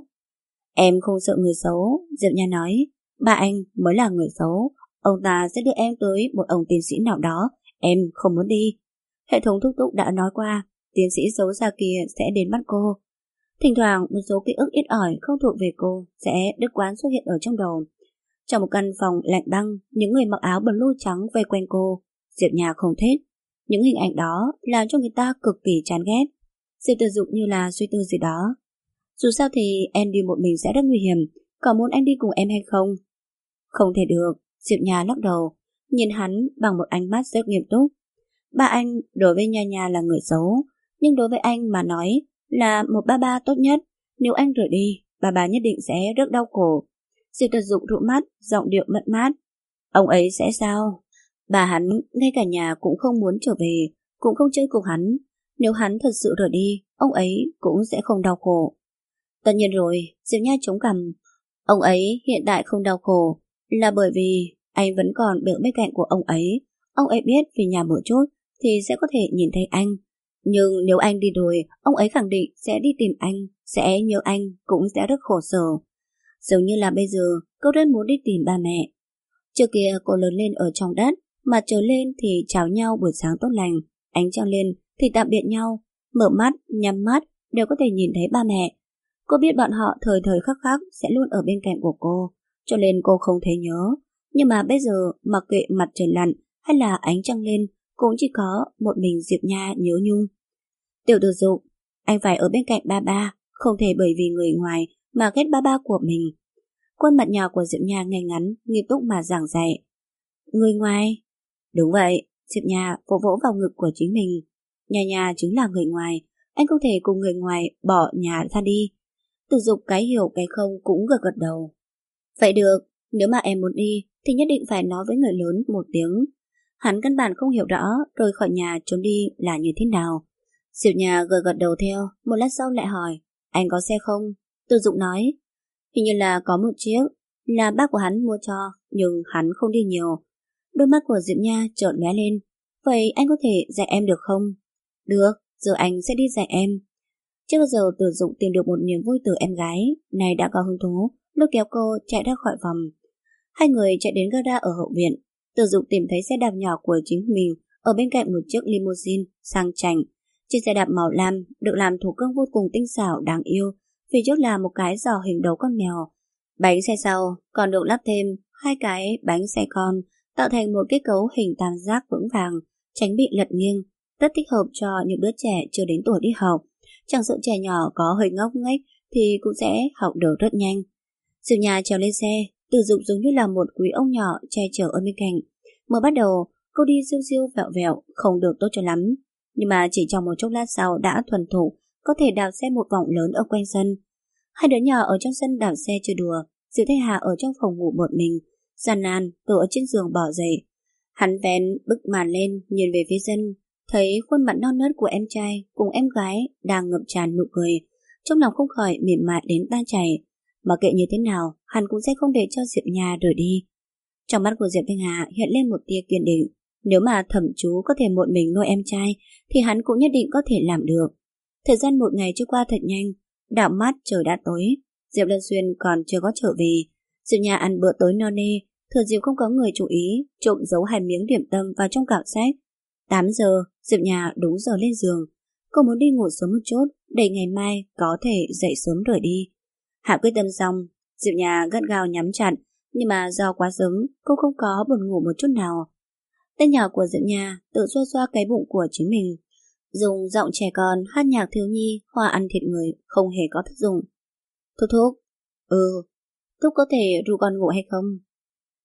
Em không sợ người xấu, Diệp Nha nói. Ba anh mới là người xấu. Ông ta sẽ đưa em tới một ông tiến sĩ nào đó. Em không muốn đi. Hệ thống thúc thúc đã nói qua, tiến sĩ xấu xa kia sẽ đến bắt cô. Thỉnh thoảng một số ký ức ít ỏi không thuộc về cô sẽ đứt quãng xuất hiện ở trong đầu. Trong một căn phòng lạnh băng, những người mặc áo blue trắng vây quanh cô. Diệp Nha không thích. Những hình ảnh đó làm cho người ta cực kỳ chán ghét. Diệp Tử Dục như là suy tư gì đó. Dù sao thì em đi một mình sẽ rất nguy hiểm. Có muốn anh đi cùng em hay không? Không thể được. Diệp Nha lắc đầu, nhìn hắn bằng một ánh mắt rất nghiêm túc. Ba anh đối với Nha Nha là người xấu, nhưng đối với anh mà nói là một ba tốt nhất. Nếu anh rời đi, bà nhất định sẽ rất đau khổ. Diệp Tử Dục rũ mắt, giọng điệu mất mát. Ông ấy sẽ sao? Bà hắn ngay cả nhà cũng không muốn trở về, cũng không chơi cùng hắn. Nếu hắn thật sự rời đi, ông ấy cũng sẽ không đau khổ. Tất nhiên rồi, Diệp Nha chống cằm. Ông ấy hiện tại không đau khổ là bởi vì anh vẫn còn ở bên cạnh của ông ấy. Ông ấy biết về nhà một chút thì sẽ có thể nhìn thấy anh. Nhưng nếu anh đi rồi, ông ấy khẳng định sẽ đi tìm anh, sẽ nhớ anh, cũng sẽ rất khổ sở. Giống như là bây giờ, cô rất muốn đi tìm ba mẹ. Trước kia cô lớn lên ở trong đất, mặt trời lên thì chào nhau buổi sáng tốt lành, ánh trăng lên thì tạm biệt nhau, mở mắt, nhắm mắt đều có thể nhìn thấy ba mẹ. Cô biết bọn họ thời thời khắc khắc sẽ luôn ở bên cạnh của cô, cho nên cô không thấy nhớ. Nhưng mà bây giờ, mặc kệ mặt trời lặn hay là ánh trăng lên, cũng chỉ có một mình Diệp Nha nhớ nhung. Tiểu Tử Dục, anh phải ở bên cạnh ba, không thể bởi vì người ngoài mà ghét ba của mình. Khuôn mặt nhỏ của Diệp Nha ngay ngắn, nghiêm túc mà giảng dạy. Người ngoài? Đúng vậy, Diệp Nha vỗ vỗ vào ngực của chính mình. Nhà chính là người ngoài, anh không thể cùng người ngoài bỏ nhà ra đi. Tử Dục cái hiểu cái không cũng gật gật đầu. Vậy được, nếu mà em muốn đi thì nhất định phải nói với người lớn một tiếng. Hắn căn bản không hiểu rõ rời khỏi nhà trốn đi là như thế nào. Diệp Nha gật gật đầu theo, một lát sau lại hỏi, anh có xe không? Tử Dục nói, hình như là có một chiếc, là bác của hắn mua cho, nhưng hắn không đi nhiều. Đôi mắt của Diệp Nha trợn lóe lên, vậy anh có thể dạy em được không? Được, giờ anh sẽ đi dạy em. Chưa bao giờ Tử Dục tìm được một niềm vui từ em gái, này đã có hứng thú, lôi kéo cô chạy ra khỏi phòng. Hai người chạy đến gara ở hậu viện. Tử Dục tìm thấy xe đạp nhỏ của chính mình ở bên cạnh một chiếc limousine sang chảnh. Chiếc xe đạp màu lam được làm thủ công vô cùng tinh xảo đáng yêu, phía trước là một cái giò hình đầu con mèo. Bánh xe sau còn được lắp thêm hai cái bánh xe con, tạo thành một kết cấu hình tam giác vững vàng, tránh bị lật nghiêng, rất thích hợp cho những đứa trẻ chưa đến tuổi đi học. Chẳng sợ trẻ nhỏ có hơi ngốc nghếch thì cũng sẽ học được rất nhanh. Diệp Nha trèo lên xe, Tử Dục giống như là một quý ông nhỏ che chở ở bên cạnh. Mới bắt đầu, cô đi siêu siêu vẹo vẹo, không được tốt cho lắm. Nhưng mà chỉ trong một chốc lát sau đã thuần thục, có thể đạp xe một vòng lớn ở quanh sân. Hai đứa nhỏ ở trong sân đạp xe chơi đùa, Diệp Thanh Hà ở trong phòng ngủ một mình, gian nan tựa ở trên giường bỏ dậy. Hắn vén bức màn lên, nhìn về phía sân, thấy khuôn mặt non nớt của em trai cùng em gái đang ngập tràn nụ cười, trong lòng không khỏi mềm mại đến tan chảy. Mà kệ như thế nào, hắn cũng sẽ không để cho Diệp Nha rời đi. Trong mắt của Diệp Thanh Hà hiện lên một tia kiên định. Nếu mà thẩm chú có thể một mình nuôi em trai, thì hắn cũng nhất định có thể làm được. Thời gian một ngày trôi qua thật nhanh, đảo mắt trời đã tối. Diệp Lân Xuyên còn chưa có trở về. Diệp Nha ăn bữa tối no nê, thừa dịp không có người chú ý, trộm giấu 2 miếng điểm tâm vào trong cặp sách. 8 giờ, Diệp Nha đúng giờ lên giường. Cô muốn đi ngủ sớm một chút, để ngày mai có thể dậy sớm rời đi. Hạ quyết tâm xong, Diệp Nha gắt gao nhắm chặt, nhưng mà do quá sớm, cô không có buồn ngủ một chút nào. Tên nhỏ của Diệp Nha tự xoa xoa cái bụng của chính mình, dùng giọng trẻ con hát nhạc thiếu nhi, hoa ăn thịt người, không hề có tác dụng. Thúc thúc, thúc có thể ru con ngủ hay không?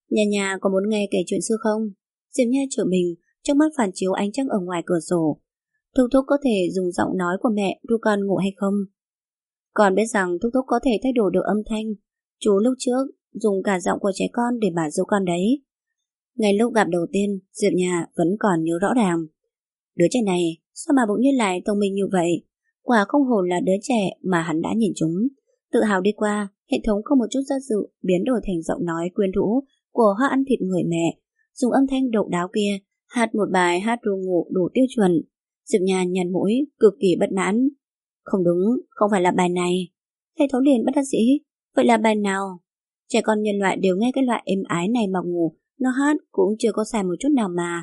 Nhà nhà có muốn nghe kể chuyện xưa không? Diệp Nha trở mình, trong mắt phản chiếu ánh trăng ở ngoài cửa sổ. Thúc thúc có thể dùng giọng nói của mẹ ru con ngủ hay không? Con biết rằng thúc thúc có thể thay đổi được âm thanh. Chú lúc trước dùng cả giọng của trẻ con để mà dỗ con đấy. Ngay lúc gặp đầu tiên, Diệp Nha vẫn còn nhớ rõ ràng. Đứa trẻ này, sao mà bỗng nhiên lại thông minh như vậy? Quả không hổ là đứa trẻ mà hắn đã nhìn chúng. Tự hào đi qua, hệ thống không một chút do dự biến đổi thành giọng nói quyến rũ của Hoa ăn thịt người mẹ. Dùng âm thanh độc đáo kia, hát một bài hát ru ngủ đủ tiêu chuẩn. Diệp Nha nhăn mũi, cực kỳ bất mãn. Không đúng, không phải là bài này. Hệ thống liền bất đắc dĩ. Vậy là bài nào? Trẻ con nhân loại đều nghe cái loại êm ái này mà ngủ. Nó hát cũng chưa có sai một chút nào mà.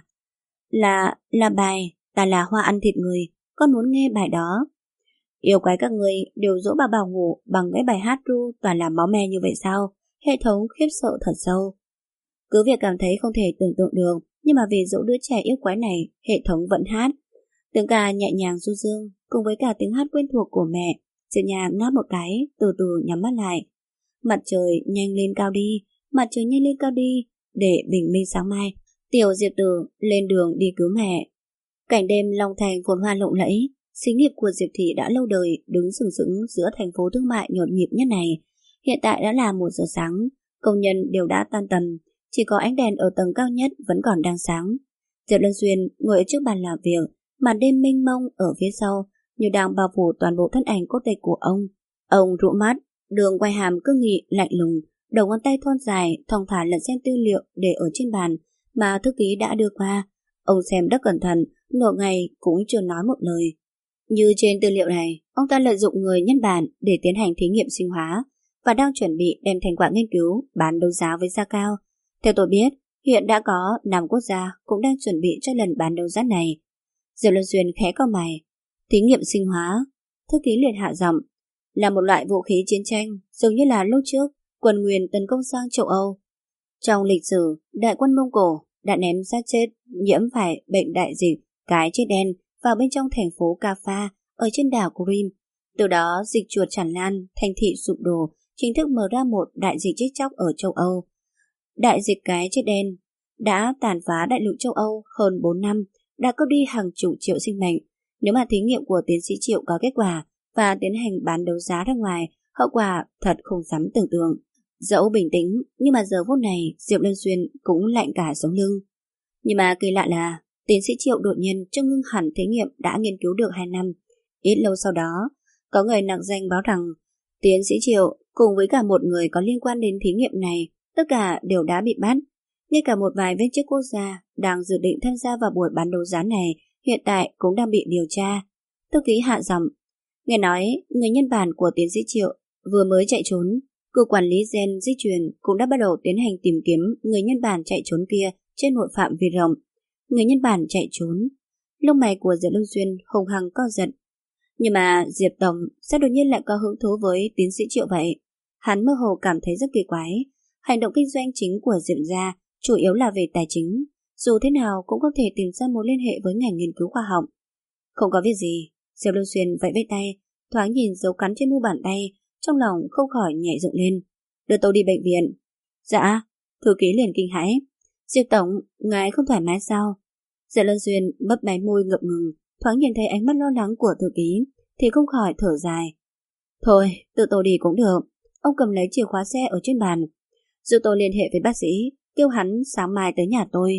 Là bài Ta là Hoa ăn thịt người. Con muốn nghe bài đó. Yêu quái các người đều dỗ bà bảo ngủ bằng cái bài hát ru toàn là máu me như vậy sao? Hệ thống khiếp sợ thật sâu. Cứ việc cảm thấy không thể tưởng tượng được, nhưng mà vì dỗ đứa trẻ yêu quái này, hệ thống vẫn hát. Tiếng ca nhẹ nhàng du dương, cùng với cả tiếng hát quen thuộc của mẹ. Diệp Nha ngáp một cái, từ từ nhắm mắt lại. Mặt trời nhanh lên cao đi, mặt trời nhanh lên cao đi, để bình minh sáng mai. Tiểu Diệp Tử lên đường đi cứu mẹ. Cảnh đêm Long Thành phồn hoa lộng lẫy, xí nghiệp của Diệp Thị đã lâu đời đứng sừng sững giữa thành phố thương mại nhộn nhịp nhất này. Hiện tại đã là 1 giờ sáng, công nhân đều đã tan tầm, chỉ có ánh đèn ở tầng cao nhất vẫn còn đang sáng. Diệp Lân Xuyên ngồi ở trước bàn làm việc, màn đêm mênh mông ở phía sau như đang bao phủ toàn bộ thân ảnh cốt tịch của ông. Ông rũ mắt, đường quay hàm cương nghị lạnh lùng, đầu ngón tay thon dài thong thả lật xem tư liệu để ở trên bàn mà thư ký đã đưa qua. Ông xem rất cẩn thận, nửa ngày cũng chưa nói một lời. Như trên tư liệu này, ông ta lợi dụng người nhân bản để tiến hành thí nghiệm sinh hóa và đang chuẩn bị đem thành quả nghiên cứu bán đấu giá với giá cao. Theo tôi biết, hiện đã có 5 quốc gia cũng đang chuẩn bị cho lần bán đấu giá này. Diệp Luân Xuyên khẽ cau mày. Thí nghiệm sinh hóa, thư ký liền hạ giọng, là một loại vũ khí chiến tranh, giống như là lúc trước quân Nguyên tấn công sang châu Âu. Trong lịch sử, đại quân Mông Cổ đã ném xác chết nhiễm phải bệnh đại dịch cái chết đen vào bên trong thành phố Kaffa ở trên đảo Crimea. Từ đó dịch chuột tràn lan, thành thị sụp đổ, chính thức mở ra một đại dịch chết chóc ở châu Âu. Đại dịch cái chết đen đã tàn phá đại lục châu Âu hơn 4 năm, đã cướp đi hàng chục triệu sinh mệnh. Nếu mà thí nghiệm của tiến sĩ Triệu có kết quả và tiến hành bán đấu giá ra ngoài, hậu quả thật không dám tưởng tượng. Dẫu bình tĩnh, nhưng mà giờ phút này Diệp Lân Xuyên cũng lạnh cả sống lưng. Nhưng mà kỳ lạ là tiến sĩ Triệu đột nhiên cho ngưng hẳn thí nghiệm đã nghiên cứu được 2 năm. Ít lâu sau đó, có người nặc danh báo rằng tiến sĩ Triệu cùng với cả một người có liên quan đến thí nghiệm này, tất cả đều đã bị bắt. Ngay cả một vài viên chức quốc gia đang dự định tham gia vào buổi bán đấu giá này hiện tại cũng đang bị điều tra. Thư ký hạ giọng, nghe nói người nhân bản của tiến sĩ Triệu vừa mới chạy trốn. Cục quản lý gen di truyền cũng đã bắt đầu tiến hành tìm kiếm người nhân bản chạy trốn kia trên một phạm vi rộng. Người nhân bản chạy trốn. Lông mày của Diệp Lân Xuyên hùng hăng co giật. Nhưng mà Diệp Tổng sẽ đột nhiên lại có hứng thú với tiến sĩ Triệu vậy? Hắn mơ hồ cảm thấy rất kỳ quái. Hành động kinh doanh chính của Diệp gia chủ yếu là về tài chính. Dù thế nào cũng không thể tìm ra mối liên hệ với ngành nghiên cứu khoa học. Không có việc gì. Diệp Lân Xuyên vẫy vẫy tay, thoáng nhìn dấu cắn trên mu bàn tay, trong lòng không khỏi nhảy dựng lên. Đưa tôi đi bệnh viện. Dạ. Thư ký liền kinh hãi. Diệp Tổng, ngài không thoải mái sao? Diệp Lân Xuyên bấp máy môi ngập ngừng, thoáng nhìn thấy ánh mắt lo lắng của thư ký thì không khỏi thở dài. Thôi, tự tôi đi cũng được. Ông cầm lấy chìa khóa xe ở trên bàn. Giúp tôi liên hệ với bác sĩ, kêu hắn sáng mai tới nhà tôi.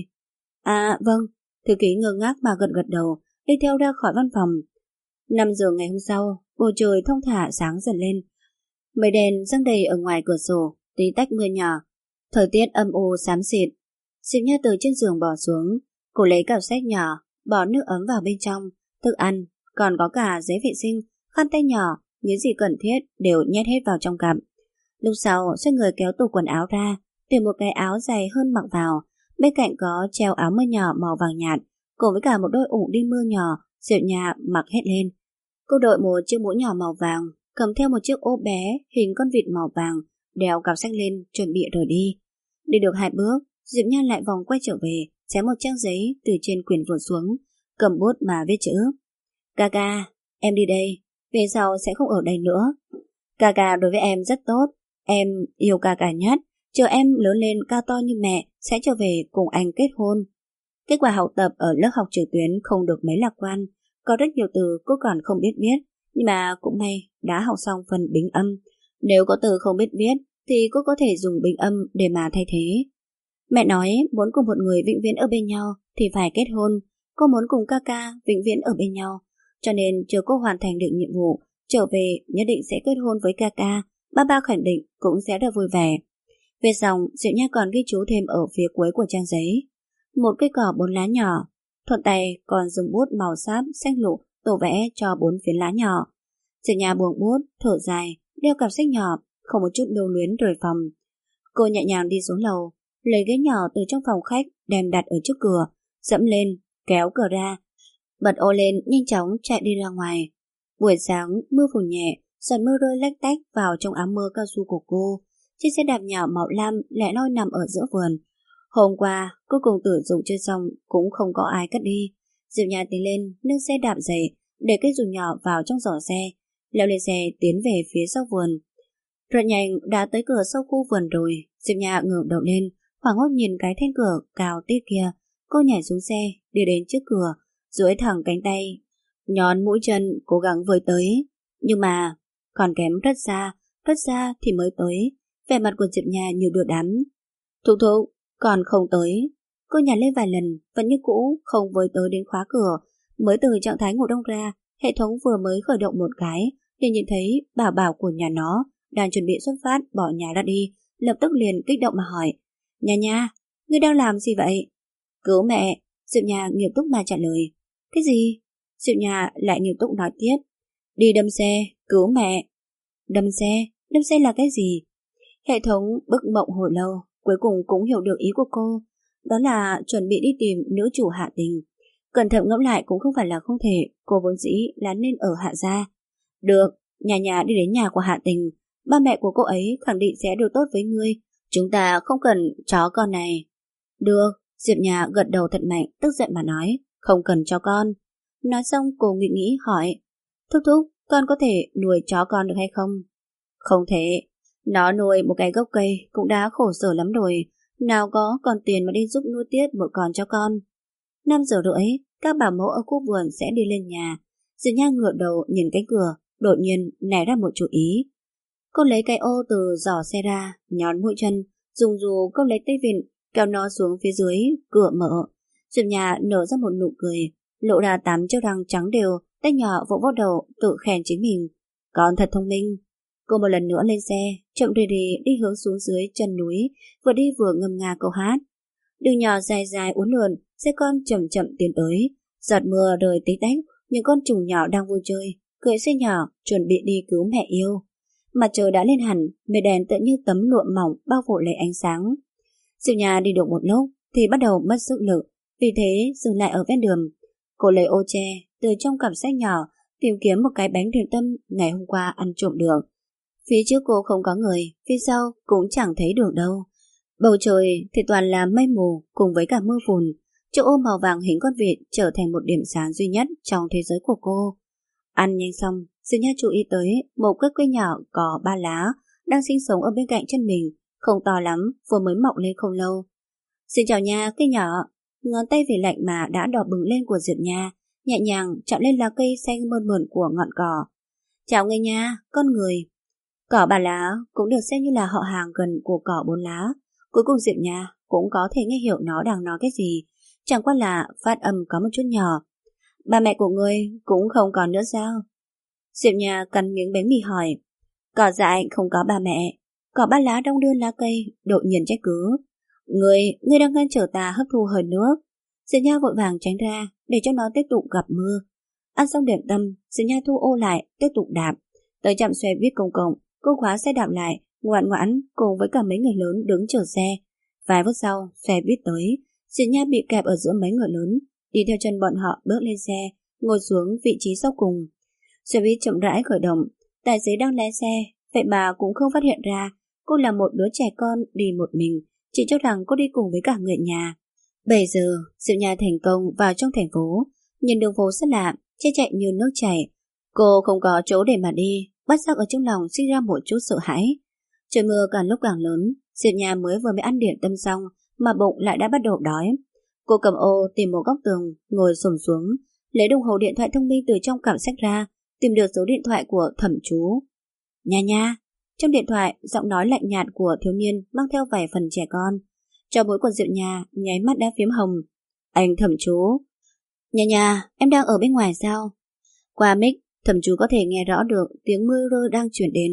À vâng. Thư ký ngơ ngác mà gật gật đầu, đi theo ra khỏi văn phòng. 5 giờ ngày hôm sau, bầu trời thong thả sáng dần lên. Mây đen giăng đầy ở ngoài cửa sổ, tí tách mưa nhỏ. Thời tiết âm u xám xịt. Diệp Nha từ trên giường bò xuống, cô lấy cặp sách nhỏ, bỏ nước ấm vào bên trong, thức ăn, còn có cả giấy vệ sinh, khăn tay nhỏ, những gì cần thiết đều nhét hết vào trong cặp. Lúc sau xoay người kéo tủ quần áo ra, tuyển một cái áo dày hơn mặc vào, bên cạnh có treo áo mưa nhỏ màu vàng nhạt, cùng với cả một đôi ủng đi mưa nhỏ. Diệp Nha mặc hết lên. Cô đội một chiếc mũ nhỏ màu vàng, cầm theo một chiếc ô bé hình con vịt màu vàng, đeo cặp sách lên chuẩn bị rời đi. Đi được 2 bước, Diệp Nha lại vòng quay trở về, xé một trang giấy từ trên quyển vở xuống, cầm bút mà viết chữ. Ca, em đi đây, về sau sẽ không ở đây nữa. Ca đối với em rất tốt, em yêu ca nhất, chờ em lớn lên cao to như mẹ sẽ trở về cùng anh kết hôn. Kết quả học tập ở lớp học trực tuyến không được mấy lạc quan, có rất nhiều từ cô còn không biết viết, nhưng mà cũng may đã học xong phần bình âm. Nếu có từ không biết viết thì cô có thể dùng bình âm để mà thay thế. Mẹ nói muốn cùng một người vĩnh viễn ở bên nhau thì phải kết hôn. Cô muốn cùng ca ca vĩnh viễn ở bên nhau, cho nên chờ cô hoàn thành được nhiệm vụ trở về nhất định sẽ kết hôn với ca ca. Ba khẳng định cũng sẽ được vui vẻ. Về xong, Diệu Nha còn ghi chú thêm ở phía cuối của trang giấy: một cây cỏ 4 lá nhỏ. Thuận tay còn dùng bút màu xám xanh lục tổ vẽ cho 4 phiến lá nhỏ. Diệu Nha buông bút, thở dài, đeo cặp sách nhỏ, không một chút lưu luyến rời phòng. Cô nhẹ nhàng đi xuống lầu, lấy ghế nhỏ từ trong phòng khách đem đặt ở trước cửa, dẫm lên, kéo cửa ra, bật ô lên nhanh chóng chạy đi ra ngoài. Buổi sáng mưa phùn nhẹ, giọt mưa rơi lách tách vào trong áo mưa cao su của cô. Chiếc xe đạp nhỏ màu lam lẻ loi nằm ở giữa vườn. Hôm qua cô cùng Tử Dụng chơi xong cũng không có ai cất đi. Diệu Nha tiến lên nâng xe đạp dậy, để cái dù nhỏ vào trong giỏ xe, leo lên xe tiến về phía sau vườn. Rất nhanh đã tới cửa sau khu vườn rồi. Diệu Nha ngẩng đầu lên, hoảng hốt nhìn cái then cửa cao tít kia. Cô nhảy xuống xe, đi đến trước cửa, duỗi thẳng cánh tay, nhón mũi chân cố gắng với tới. Nhưng mà còn kém rất xa thì mới tới. Vẻ mặt của Diệu Nha như đưa đám. Thúc thúc, còn không tới. Cô nhảy lên vài lần, vẫn như cũ không với tới đến khóa cửa. Mới từ trạng thái ngủ đông ra, hệ thống vừa mới khởi động một cái, liền nhìn thấy bảo bảo của nhà nó đang chuẩn bị xuất phát bỏ nhà ra đi, lập tức liền kích động mà hỏi: Nha, ngươi đang làm gì vậy? Cứu mẹ. Diệu Nha nghiêm túc mà trả lời. Cái gì? Diệu Nha lại nghiêm túc nói tiếp: đi đâm xe, cứu mẹ. Đâm xe là cái gì? Hệ thống bức mộng hồi lâu, cuối cùng cũng hiểu được ý của cô. Đó là chuẩn bị đi tìm nữ chủ Hạ Tình. Cẩn thận ngẫm lại cũng không phải là không thể, cô vốn dĩ là nên ở Hạ gia. Được, nhà đi đến nhà của Hạ Tình. Ba mẹ của cô ấy khẳng định sẽ được tốt với ngươi. Chúng ta không cần chó con này. Được, Diệp Nhà gật đầu thật mạnh, tức giận mà nói: không cần cho con. Nói xong cô nghĩ hỏi: thúc thúc, con có thể nuôi chó con được hay không? Không thể. Nó nuôi một cái gốc cây cũng đã khổ sở lắm rồi, nào có còn tiền mà đi giúp nuôi tiếp một con cho con. 5:30, các bảo mẫu ở khu vườn sẽ đi lên nhà. Diệp Nha ngửa đầu nhìn cánh cửa, đột nhiên nảy ra một chủ ý. Cô lấy cái ô từ giỏ xe ra, nhón mũi chân, dùng dù cô lấy tay vịn, kéo nó xuống phía dưới, cửa mở. Diệp Nha nở ra một nụ cười, lộ ra 8 chiếc răng trắng đều, tay nhỏ vỗ vào đầu, tự khen chính mình. Con thật thông minh. Cô một lần nữa lên xe, chậm rì đi hướng xuống dưới chân núi, vừa đi vừa ngâm nga câu hát. Đường nhỏ dài uốn lượn, xe con chậm tiến tới. Giọt mưa rơi tí tách, những con trùng nhỏ đang vui chơi, cưỡi xe nhỏ chuẩn bị đi cứu mẹ yêu. Mặt trời đã lên hẳn, mây đèn tựa như tấm lụa mỏng bao phủ lấy ánh sáng. Diệu Nha đi được một lúc thì bắt đầu mất sức lực, vì thế dừng lại ở ven đường. Cô lấy ô tre từ trong cặp sách nhỏ, tìm kiếm một cái bánh điểm tâm ngày hôm qua ăn trộm được. Phía trước cô không có người, phía sau cũng chẳng thấy đường đâu. Bầu trời thì toàn là mây mù cùng với cả mưa phùn. Chỗ ô màu vàng hình con vịt trở thành một điểm sáng duy nhất trong thế giới của cô. Ăn nhanh xong, Diệu Nha chú ý tới một cái cây nhỏ có 3 lá đang sinh sống ở bên cạnh chân mình, không to lắm, vừa mới mọc lên không lâu. Xin chào nha, cây nhỏ. Ngón tay vì lạnh mà đã đỏ bừng lên của Diệu Nha nhẹ nhàng chạm lên lá cây xanh mơn mởn của ngọn cỏ. Chào ngươi nha, con người. Cỏ 3 lá cũng được xem như là họ hàng gần của cỏ 4 lá. Cuối cùng Diệu Nha cũng có thể nghe hiểu nó đang nói cái gì, chẳng qua là phát âm có một chút nhỏ. Ba mẹ của ngươi cũng không còn nữa sao? Diệu Nha cắn miếng bánh mì hỏi. Cỏ dại không có ba mẹ. Cỏ 3 lá đong đưa lá cây, đột nhiên trách cứ. Ngươi đang ngăn trở ta hấp thu hơi nước. Diệu Nha vội vàng tránh ra để cho nó tiếp tục gặp mưa. Ăn xong điểm tâm, Diệu Nha thu ô lại, tiếp tục đạp. Tới trạm xe buýt công cộng, cô khóa xe đạp lại, ngoan cùng với cả mấy người lớn đứng chờ xe. Vài phút sau, xe buýt tới, Diệu Nha bị kẹp ở giữa mấy người lớn, đi theo chân bọn họ bước lên xe, ngồi xuống vị trí sau cùng. Xe buýt chậm rãi khởi động, tài xế đang lái xe, vậy mà cũng không phát hiện ra cô là một đứa trẻ con đi một mình, chỉ cho rằng cô đi cùng với cả người nhà. 7 giờ, Diệu Nha thành công vào trong thành phố, nhìn đường phố rất lạ, xe chạy như nước chảy. Cô không có chỗ để mà đi, bất giác ở trong lòng sinh ra một chút sợ hãi. Trời mưa càng lúc càng lớn, Diệp Nha mới vừa mới ăn điểm tâm xong mà bụng lại đã bắt đầu đói. Cô cầm ô tìm một góc tường, ngồi xổm xuống, lấy đồng hồ điện thoại thông minh từ trong cặp sách ra, tìm được số điện thoại của Thẩm Chú. Nha nha. Trong điện thoại, giọng nói lạnh nhạt của thiếu niên mang theo vài phần trẻ con. Cho mũi của Diệp Nha nháy mắt đã phiếm hồng. Anh Thẩm Chú. Nha nha, em đang ở bên ngoài sao? Qua mic, Thẩm Chú có thể nghe rõ được tiếng mưa rơi đang chuyển đến.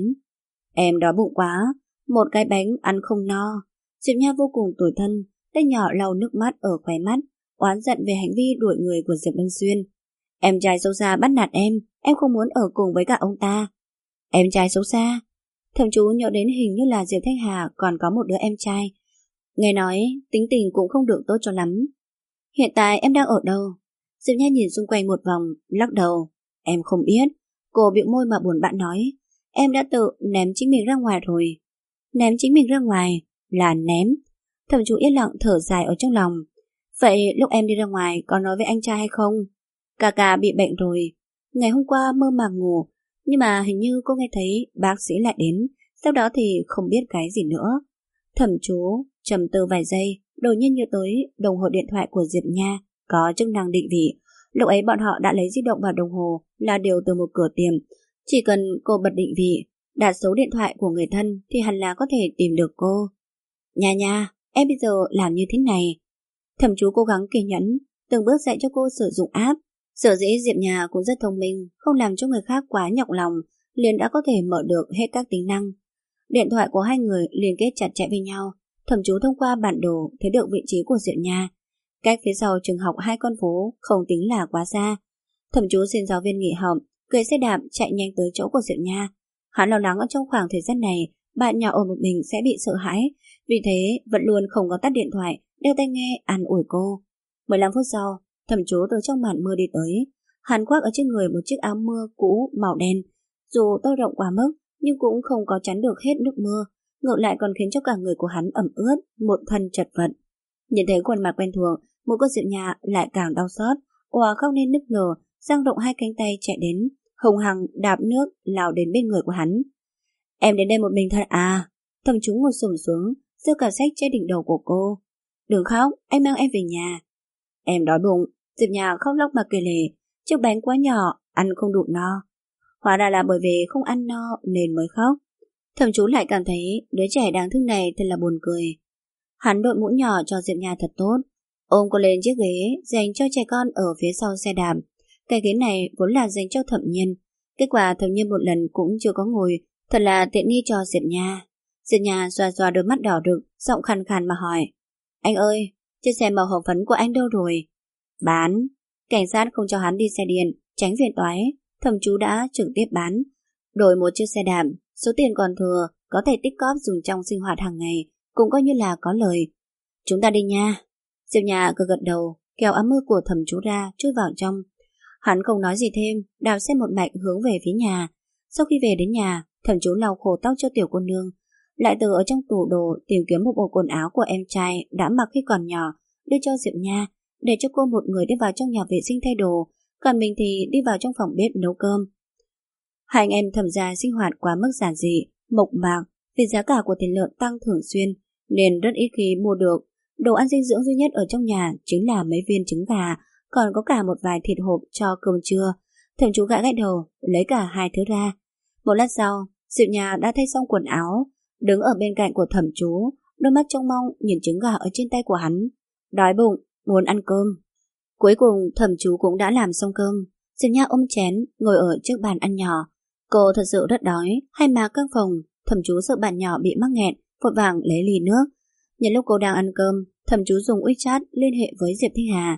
Em đói bụng quá, một cái bánh ăn không no. Diệp Nha vô cùng tủi thân, tay nhỏ lau nước mắt ở khóe mắt, oán giận về hành vi đuổi người của Diệp Băng Xuyên. Em trai xấu xa bắt nạt em không muốn ở cùng với cả ông ta. Em trai xấu xa. Thẩm Chú nhớ đến hình như là Diệp Thanh Hà còn có một đứa em trai. Nghe nói tính tình cũng không được tốt cho lắm. Hiện tại em đang ở đâu? Diệp Nha nhìn xung quanh một vòng, lắc đầu. Em không biết. Cô bĩu môi mà buồn bã nói. Em đã tự ném chính mình ra ngoài rồi. Ném chính mình ra ngoài là ném. Thẩm Chú yên lặng thở dài ở trong lòng. Vậy lúc em đi ra ngoài có nói với anh trai hay không? Cà cà bị bệnh rồi. Ngày hôm qua mơ màng ngủ, nhưng mà hình như cô nghe thấy bác sĩ lại đến. Sau đó thì không biết cái gì nữa. Thẩm Chú trầm tư vài giây, đột nhiên nhớ tới đồng hồ điện thoại của Diệp Nha có chức năng định vị. Lúc ấy bọn họ đã lấy di động và đồng hồ là đều từ một cửa tiệm. Chỉ cần cô bật định vị, đặt số điện thoại của người thân thì hẳn là có thể tìm được cô. Nha nha, em bây giờ làm như thế này. Thẩm Chú cố gắng kiên nhẫn, từng bước dạy cho cô sử dụng app. Sở dĩ Diệp Nha cũng rất thông minh, không làm cho người khác quá nhọc lòng, liền đã có thể mở được hết các tính năng. Điện thoại của hai người liên kết chặt chẽ với nhau. Thẩm Chú thông qua bản đồ thấy được vị trí của Diệp Nha. Cách phía sau trường học 2 con phố không tính là quá xa. Thẩm Chú xin giáo viên nghỉ học, cưỡi xe đạp chạy nhanh tới chỗ của Diệp Nha. Hắn lo lắng ở trong khoảng thời gian này bạn nhỏ ở một mình sẽ bị sợ hãi, vì thế vẫn luôn không có tắt điện thoại, đeo tai nghe an ủi cô. 15 phút sau, Thẩm Chú từ trong màn mưa đi tới. Hắn khoác ở trên người một chiếc áo mưa cũ màu đen, dù to rộng quá mức nhưng cũng không có chắn được hết nước mưa, ngược lại còn khiến cho cả người của hắn ẩm ướt, một thân chật vật. Nhìn thấy khuôn mặt quen thuộc, mũi của Diệp Nha lại càng đau xót, òa khóc nên nức nở, dang rộng hai cánh tay chạy đến, hùng hằng đạp nước lao đến bên người của hắn. Em đến đây một mình thật à? Thẩm Chú ngồi xổm xuống, giơ cả sách che đỉnh đầu của cô. Đừng khóc, anh mang em về nhà. Em đói bụng. Diệp Nha khóc lóc mà kể lể, chiếc bánh quá nhỏ, ăn không đủ no. Hóa ra là bởi vì không ăn no nên mới khóc. Thẩm Chú lại cảm thấy đứa trẻ đáng thương này thật là buồn cười. Hắn đội mũ nhỏ cho Diệp Nha thật tốt, ôm cô lên chiếc ghế dành cho trẻ con ở phía sau xe đạp. Cái ghế này vốn là dành cho Thẩm Nhiên, kết quả Thẩm Nhiên một lần cũng chưa có ngồi, thật là tiện nghi cho Diệp Nha. Diệp Nha xoa xoa đôi mắt đỏ rực, giọng khàn khàn mà hỏi. Anh ơi, chiếc xe màu hồng phấn của anh đâu rồi? Bán. Cảnh sát không cho hắn đi xe điện, tránh phiền toái. Thẩm Chú đã trực tiếp bán, đổi một chiếc xe đạp. Số tiền còn thừa có thể tích cóp dùng trong sinh hoạt hàng ngày, cũng coi như là có lời. Chúng ta đi nha. Diệp Nha cứ gật đầu, kéo áo mưa của Thẩm Chú ra, chui vào trong. Hắn không nói gì thêm, đạp xe một mạch hướng về phía nhà. Sau khi về đến nhà, Thẩm Chú lau khô tóc cho tiểu cô nương, lại từ ở trong tủ đồ tìm kiếm một bộ quần áo của em trai đã mặc khi còn nhỏ, đưa cho Diệp Nha, để cho cô một người đi vào trong nhà vệ sinh thay đồ, còn mình thì đi vào trong phòng bếp nấu cơm. Hai anh em Thẩm gia sinh hoạt quá mức giản dị, mộc mạc, vì giá cả của thịt lợn tăng thường xuyên nên rất ít khi mua được. Đồ ăn dinh dưỡng duy nhất ở trong nhà chính là mấy viên trứng gà, còn có cả một vài thịt hộp cho cơm trưa. Thẩm Chú gãi gãi đầu, lấy cả hai thứ ra. Một lát sau, Diệp Nha đã thay xong quần áo, đứng ở bên cạnh của Thẩm Chú, đôi mắt trông mong nhìn trứng gà ở trên tay của hắn. Đói bụng, muốn ăn cơm. Cuối cùng Thẩm Chú cũng đã làm xong cơm. Diệp Nha ôm chén, ngồi ở trước bàn ăn nhỏ. Cô thật sự rất đói, hay mà căn phòng. Thẩm Chú sợ bạn nhỏ bị mắc nghẹn, vội vàng lấy ly nước. Nhân lúc cô đang ăn cơm, Thẩm Chú dùng WeChat liên hệ với Diệp Thanh Hà.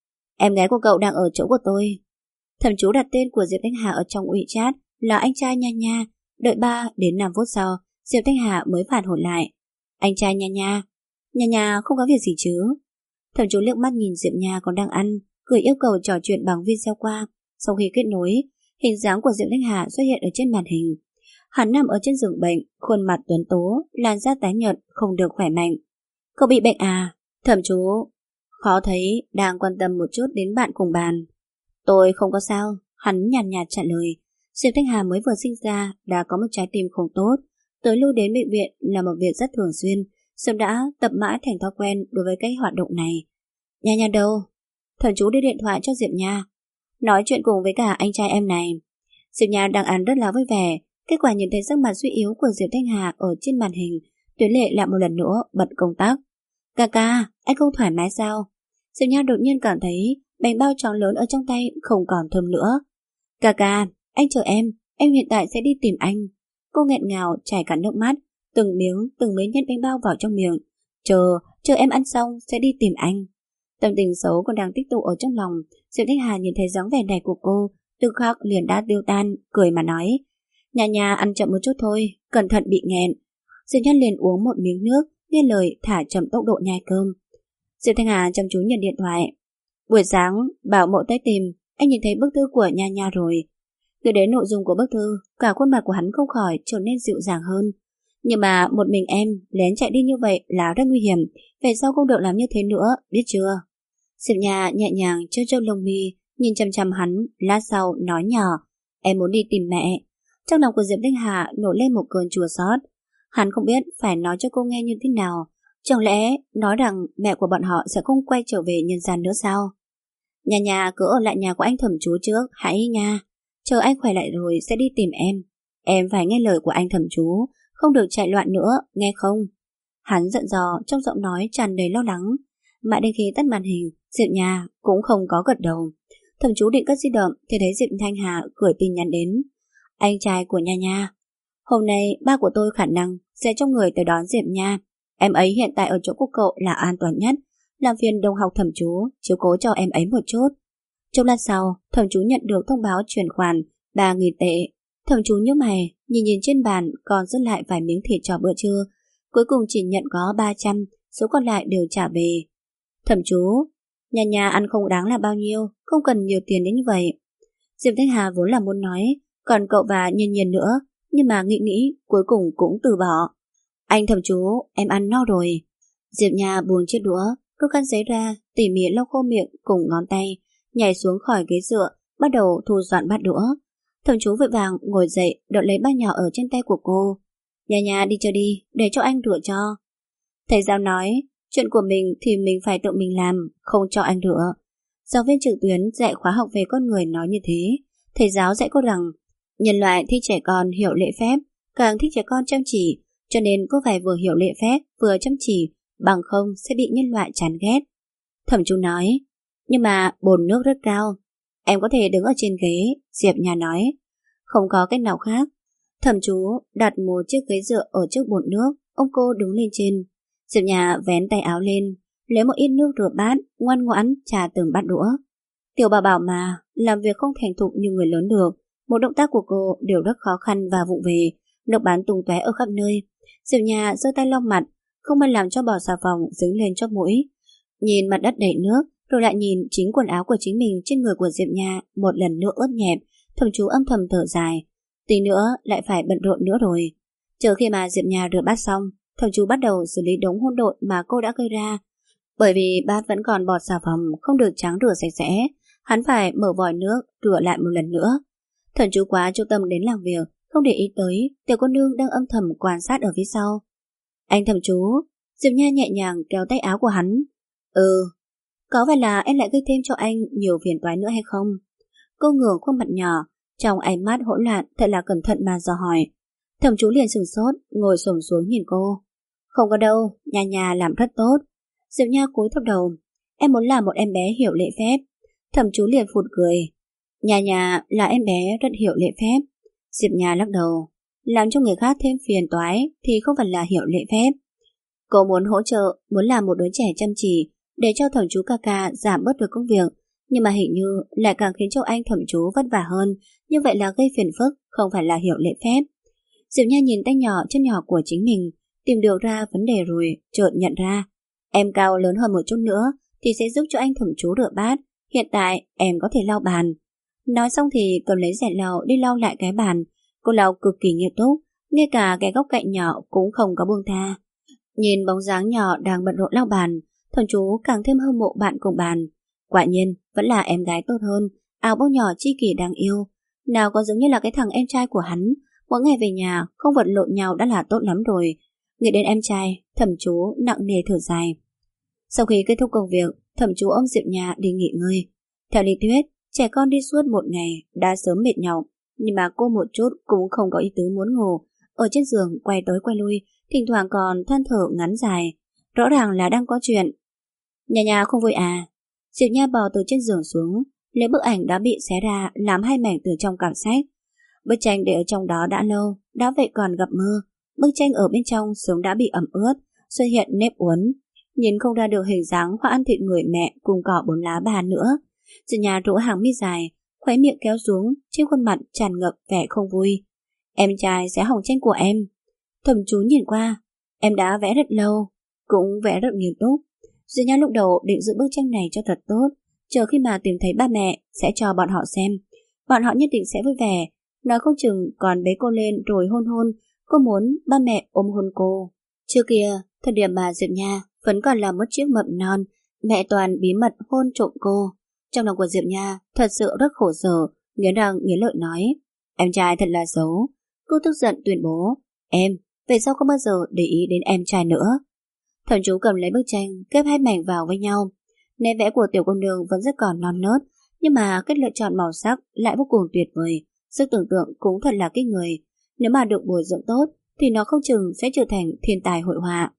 Em gái của cậu đang ở chỗ của tôi. Thẩm Chú đặt tên của Diệp Thanh Hà ở trong WeChat là anh trai Nha Nha. Đợi 3 đến 5 phút sau, Diệp Thanh Hà mới phản hồi lại. Anh trai Nha Nha. Nha Nha không có việc gì chứ? Thẩm Chú liếc mắt nhìn Diệp Nha còn đang ăn, gửi yêu cầu trò chuyện bằng video qua. Sau khi kết nối, hình dáng của Diệp Thanh Hà xuất hiện ở trên màn hình. Hắn nằm ở trên giường bệnh, khuôn mặt tuấn tố, làn da tái nhợt, không được khỏe mạnh. Cậu bị bệnh à? Thẩm Chú khó thấy đang quan tâm một chút đến bạn cùng bàn. Tôi không có sao, hắn nhàn nhạt trả lời. Diệp Thanh Hà mới vừa sinh ra đã có một trái tim không tốt, Tới lui đến bệnh viện là một việc rất thường xuyên, sớm đã tập mãi thành thói quen đối với cái hoạt động này. Nha Nha đâu? Thần chú đưa điện thoại cho Diệp Nha, nói chuyện cùng với cả anh trai em này. Diệp Nha đang ăn rất là vui vẻ. Kết quả nhìn thấy sắc mặt suy yếu của Diệp Thanh Hà ở trên màn hình, Tuyết Lệ lại một lần nữa bật công tắc. Ca ca, anh không thoải mái sao? Diệp Nha đột nhiên cảm thấy bánh bao tròn lớn ở trong tay không còn thơm nữa. Ca ca, anh chờ em hiện tại sẽ đi tìm anh. Cô nghẹn ngào chảy cả nước mắt, từng miếng nhét bánh bao vào trong miệng. Chờ em ăn xong sẽ đi tìm anh. Tâm tình xấu còn đang tích tụ ở trong lòng. Diệp Thanh Hà nhìn thấy dáng vẻ này của cô, tức khắc liền đã tiêu tan, cười mà nói: Nhà nhà ăn chậm một chút thôi, cẩn thận bị nghẹn. Diệp Nhân liền uống một miếng nước, nghe lời thả chậm tốc độ nhai cơm. Diệp Thanh Hà chăm chú nhận điện thoại. Buổi sáng bảo mộ tới tìm, anh nhìn thấy bức thư của Nha Nha rồi. Gửi đến nội dung của bức thư, cả khuôn mặt của hắn không khỏi trở nên dịu dàng hơn. Nhưng mà một mình em lén chạy đi như vậy là rất nguy hiểm, về sau không được làm như thế nữa, biết chưa? Diệp Nha nhẹ nhàng chớp chớp lông mi, nhìn chăm chăm hắn, lát sau nói nhỏ: Em muốn đi tìm mẹ. Trong lòng của Diệp Thanh Hà nổi lên một cơn chua xót. Hắn không biết phải nói cho cô nghe như thế nào. Chẳng lẽ nói rằng mẹ của bọn họ sẽ không quay trở về nhân gian nữa sao? Nhà nhà cứ ở lại nhà của anh Thẩm Chú trước, hãy nha. Chờ anh khỏe lại rồi sẽ đi tìm em. Em phải nghe lời của anh Thẩm Chú, không được chạy loạn nữa, nghe không? Hắn giận dò, trong giọng nói tràn đầy lo lắng. Mãi đến khi tắt màn hình, Diệp Nha cũng không có gật đầu. Thẩm Chú định cất di động thì thấy Diệp Thanh Hà gửi tin nhắn đến. Anh trai của Nha Nha, hôm nay ba của tôi khả năng sẽ cho người tới đón Diệp Nha. Em ấy hiện tại ở chỗ của cậu là an toàn nhất. Làm phiền đồng học Thẩm Chú chiếu cố cho em ấy một chút. Trong lát sau, Thẩm Chú nhận được thông báo chuyển khoản 3.000 tệ. Thẩm Chú nhíu mày, nhìn trên bàn còn dư lại vài miếng thịt cho bữa trưa. Cuối cùng chỉ nhận có 300, số còn lại đều trả về. Thẩm Chú, nhà nhà ăn không đáng là bao nhiêu, không cần nhiều tiền đến như vậy. Diệp Thanh Hà vốn là muốn nói, còn cậu và Nhiên Nhiên nữa, nhưng mà nghĩ cuối cùng cũng từ bỏ. Anh Thẩm Chú, em ăn no rồi. Diệp Nha buông chiếc đũa, rút khăn giấy ra, tỉ mỉ lau khô miệng cùng ngón tay, nhảy xuống khỏi ghế dựa, bắt đầu thu dọn bát đũa. Thẩm Chú vội vàng ngồi dậy, đỡ lấy bát nhỏ ở trên tay của cô. Nhà nhà đi chơi đi, để cho anh rửa cho. Thầy giáo nói, chuyện của mình thì mình phải tự mình làm, không cho anh rửa. Giáo viên trực tuyến dạy khóa học về con người nói như thế. Thầy giáo dạy cô rằng, nhân loại thích trẻ con hiểu lễ phép, càng thích trẻ con chăm chỉ, cho nên cô phải vừa hiểu lễ phép, vừa chăm chỉ, bằng không sẽ bị nhân loại chán ghét. Thẩm Chú nói, nhưng mà bồn nước rất cao. Em có thể đứng ở trên ghế, Diệp Nha nói. Không có cách nào khác. Thẩm Chú đặt một chiếc ghế dựa ở trước bồn nước, ông cô đứng lên trên. Diệp Nha vén tay áo lên, lấy một ít nước rửa bát, ngoan ngoãn trà từng bát đũa. Tiểu bà bảo mà, làm việc không thành thục như người lớn được. Một động tác của cô đều rất khó khăn và vụng về, nước bắn tung tóe ở khắp nơi. Diệp Nha giơ tay lau mặt, không may làm cho bọt xà phòng dính lên chóp mũi. Nhìn mặt đất đầy nước, rồi lại nhìn chính quần áo của chính mình trên người của Diệp Nha một lần nữa ướt nhẹp. Thẩm Chú âm thầm thở dài, tí nữa lại phải bận rộn nữa rồi. Chờ khi mà Diệp Nha rửa bát xong, Thẩm Chú bắt đầu xử lý đống hỗn độn mà cô đã gây ra. Bởi vì bát vẫn còn bọt xà phòng không được trắng rửa sạch sẽ, hắn phải mở vòi nước rửa lại một lần nữa. Thẩm Chú quá chú tâm đến làm việc, không để ý tới tiểu cô nương đang âm thầm quan sát ở phía sau. Anh Thẩm Chú. Diệp Nha nhẹ nhàng kéo tay áo của hắn. Có phải là em lại gây thêm cho anh nhiều phiền toái nữa hay không? Cô ngửa khuôn mặt nhỏ, trong ánh mắt hỗn loạn, thật là cẩn thận mà dò hỏi. Thẩm Chú liền sửng sốt, ngồi xổm xuống nhìn cô. Không có đâu, Nha Nha làm rất tốt. Diệp Nha cúi thấp đầu. Em muốn làm một em bé hiểu lễ phép. Thẩm Chú liền phụt cười. Nha Nha là em bé rất hiểu lễ phép. Diệp Nha lắc đầu. Làm cho người khác thêm phiền toái thì không phải là hiểu lễ phép. Cô muốn hỗ trợ, muốn làm một đứa trẻ chăm chỉ để cho Thẩm Chú ca ca giảm bớt được công việc, nhưng mà hình như lại càng khiến cho anh Thẩm Chú vất vả hơn. Như vậy là gây phiền phức, không phải là hiểu lễ phép. Diệp Nha nhìn tay nhỏ chân nhỏ của chính mình, tìm được ra vấn đề rồi, chợt nhận ra. Em cao lớn hơn một chút nữa thì sẽ giúp cho anh Thẩm Chú rửa bát. Hiện tại em có thể lau bàn. Nói xong thì cầm lấy dẻ lau đi lau lại cái bàn. Cô lau cực kỳ nghiêm túc, ngay cả cái góc cạnh nhỏ cũng không có buông tha. Nhìn bóng dáng nhỏ đang bận rộn lau bàn, Thẩm Chú càng thêm hâm mộ bạn cùng bàn. Quả nhiên vẫn là em gái tốt hơn, áo bông nhỏ chi kỷ đáng yêu. Nào có giống như là cái thằng em trai của hắn, Mỗi ngày về nhà không vật lộn nhau đã là tốt lắm rồi. Nghĩ đến em trai, Thẩm Chú nặng nề thở dài. Sau khi kết thúc công việc, Thẩm Chú ôm Diệp Nha đi nghỉ ngơi. Theo lý thuyết, trẻ con đi suốt một ngày đã sớm mệt nhọc, nhưng mà cô một chút cũng không có ý tứ muốn ngủ. Ở trên giường quay tới quay lui, thỉnh thoảng còn than thở ngắn dài. Rõ ràng là đang có chuyện. Nhà không vui à? Diệp Nha bò từ trên giường xuống, lấy bức ảnh đã bị xé ra làm hai mảnh từ trong cặp sách. Bức tranh để ở trong đó đã lâu, đã vậy còn gặp mưa. Bức tranh ở bên trong sớm đã bị ẩm ướt, xuất hiện nếp uốn. Nhìn không ra được hình dáng hoa ăn thịt người mẹ cùng cỏ 4 lá bàn nữa. Diệp Nha rũ hàng mi dài, khóe miệng kéo xuống, trên khuôn mặt tràn ngập vẻ không vui. Em trai sẽ hỏng tranh của em. Thẩm Chú nhìn qua, em đã vẽ rất lâu, cũng vẽ rất nghiêm túc. Diệp Nha lúc đầu định giữ bức tranh này cho thật tốt, chờ khi mà tìm thấy ba mẹ sẽ cho bọn họ xem. Bọn họ nhất định sẽ vui vẻ, nói không chừng còn bế cô lên rồi hôn hôn. Cô muốn ba mẹ ôm hôn cô. Trước kia, thời điểm mà Diệp Nha vẫn còn là một chiếc mầm non, mẹ toàn bí mật hôn trộm cô. Trong lòng của Diệp Nha thật sự rất khổ sở, nghiến răng nghiến lợi nói, em trai thật là xấu. Cô tức giận tuyên bố, em, về sau không bao giờ để ý đến em trai nữa. Thẩm Chú cầm lấy bức tranh, kép hai mảnh vào với nhau. Nét vẽ của tiểu cô nương vẫn rất còn non nớt, nhưng mà cách lựa chọn màu sắc lại vô cùng tuyệt vời. Sức tưởng tượng cũng thật là kinh người. Nếu mà được bồi dưỡng tốt, thì nó không chừng sẽ trở thành thiên tài hội họa.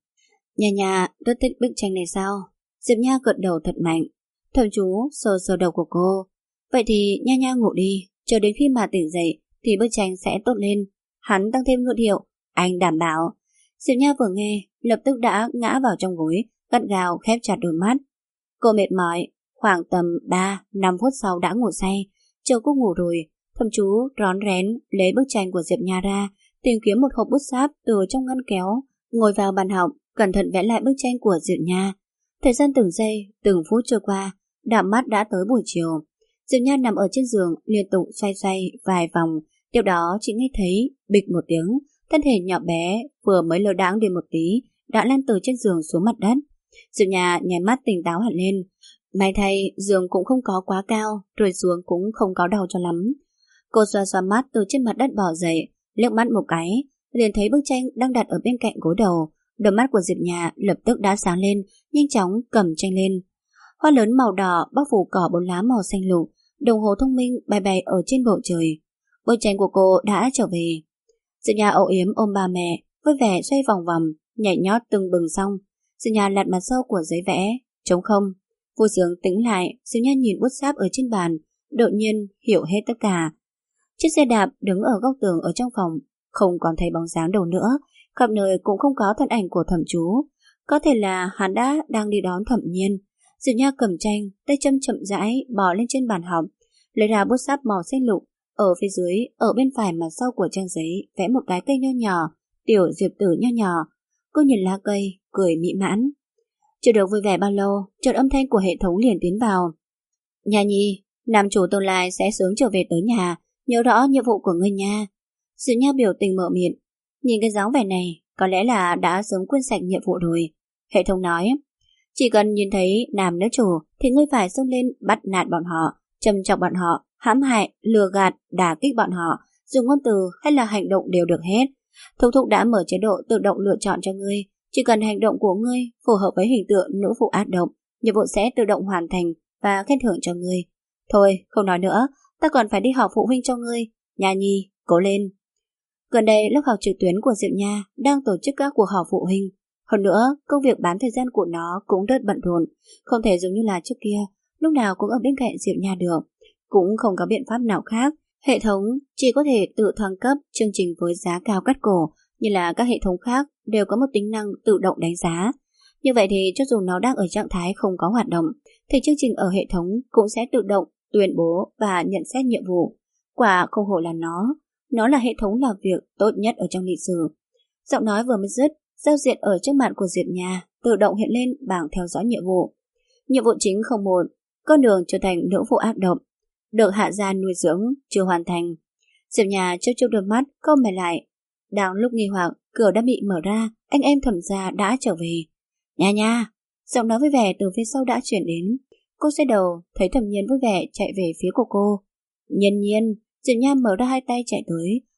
Nha rất thích bức tranh này sao? Diệp Nha gật đầu thật mạnh. Thẩm Chú sờ sờ đầu của cô. Vậy thì Nha ngủ đi, chờ đến khi mà tỉnh dậy thì bức tranh sẽ tốt lên. Hắn tăng thêm ngữ điệu, anh đảm bảo. Diệp Nha vừa nghe, lập tức đã ngã vào trong gối, gắt gao khép chặt đôi mắt. Cô mệt mỏi, khoảng tầm 3-5 phút sau đã ngủ say. Chờ cô ngủ rồi, Thẩm Chú rón rén lấy bức tranh của Diệp Nha ra, tìm kiếm một hộp bút sáp từ trong ngăn kéo, ngồi vào bàn học, cẩn thận vẽ lại bức tranh của Diệp Nha. Thời gian từng giây, từng phút trôi qua, đảo mắt đã tới buổi chiều. Diệp Nha nằm ở trên giường liên tục xoay xoay vài vòng, tiếp đó chỉ nghe thấy bịch một tiếng, thân thể nhỏ bé vừa mới lơ đãng đi một tí đã lăn từ trên giường xuống mặt đất. Diệp Nha nháy mắt tỉnh táo hẳn lên. May thay giường cũng không có quá cao, rơi xuống cũng không có đau cho lắm. Cô xoa xoa mắt từ trên mặt đất bò dậy, liếc mắt một cái, liền thấy bức tranh đang đặt ở bên cạnh gối đầu. Đôi mắt của Diệp Nha lập tức đã sáng lên, nhanh chóng cầm tranh lên. Hoa lớn màu đỏ bao phủ cỏ 4 lá màu xanh lục, đồng hồ thông minh bay bay ở trên bầu trời. Bức tranh của cô đã trở về. Diệp Nha âu yếm ôm ba mẹ, vui vẻ xoay vòng vòng, nhảy nhót từng bừng xong. Diệp Nha lật mặt sâu của giấy vẽ, trống không. Vui sướng tĩnh lại, Diệp Nha nhìn bút sáp ở trên bàn, đột nhiên hiểu hết tất cả. Chiếc xe đạp đứng ở góc tường ở trong phòng, không còn thấy bóng dáng đâu nữa, khắp nơi cũng không có thân ảnh của Thẩm Chú. Có thể là hắn đang đi đón Thẩm Nhiên. Diệp Nha cầm tranh, tay chậm rãi bò lên trên bàn học, lấy ra bút sáp màu xanh lục, ở phía dưới, ở bên phải mặt sau của trang giấy vẽ một cái cây nho nhỏ, tiểu diệp tử nho nhỏ. Cô nhìn lá cây, cười mỹ mãn. Chưa được vui vẻ bao lâu, chợt âm thanh của hệ thống liền tiến vào. Nha nhi, nam chủ tương lai sẽ sớm trở về tới nhà, nhớ rõ nhiệm vụ của ngươi nha. Diệp Nha biểu tình mở miệng. Nhìn cái dáng vẻ này, có lẽ là đã sớm quên sạch nhiệm vụ rồi. Hệ thống nói, chỉ cần nhìn thấy nam nữ chủ thì ngươi phải xông lên bắt nạt bọn họ, châm chọc bọn họ, hãm hại, lừa gạt, đả kích bọn họ, dùng ngôn từ hay là hành động đều được hết. Thúc đã mở chế độ tự động lựa chọn cho ngươi, chỉ cần hành động của ngươi phù hợp với hình tượng nữ phụ ác độc, nhiệm vụ sẽ tự động hoàn thành và khen thưởng cho ngươi. Thôi, không nói nữa, ta còn phải đi họp phụ huynh cho ngươi. Nha nhi, cố lên. Gần đây lớp học trực tuyến của Diệp Nha đang tổ chức các cuộc họp phụ huynh. Hơn nữa, công việc bán thời gian của nó cũng rất bận rộn, không thể giống như là trước kia, lúc nào cũng ở bên cạnh Diệp Nha được. Cũng không có biện pháp nào khác, hệ thống chỉ có thể tự thăng cấp chương trình với giá cao cắt cổ, như là các hệ thống khác đều có một tính năng tự động đánh giá. Như vậy thì cho dù nó đang ở trạng thái không có hoạt động, thì chương trình ở hệ thống cũng sẽ tự động tuyên bố và nhận xét nhiệm vụ. Quả không hổ là nó là hệ thống làm việc tốt nhất ở trong lịch sử. Giọng nói vừa mới dứt, giao diện ở trước mặt của Diệp Nha tự động hiện lên bảng theo dõi nhiệm vụ. Nhiệm vụ chính 01, con đường trở thành nữ phụ ác độc, được hạ gia nuôi dưỡng, chưa hoàn thành. Diệp Nha chớp chớp đôi mắt, câu mày lại. Đang lúc nghi hoặc, cửa đã bị mở ra, anh em Thẩm gia đã trở về. Nha, giọng nói vui vẻ từ phía sau đã chuyển đến. Cô xoay đầu, thấy Thẩm Nhiên vui vẻ chạy về phía của cô. Nhiên, Diệp Nha mở ra hai tay chạy tới,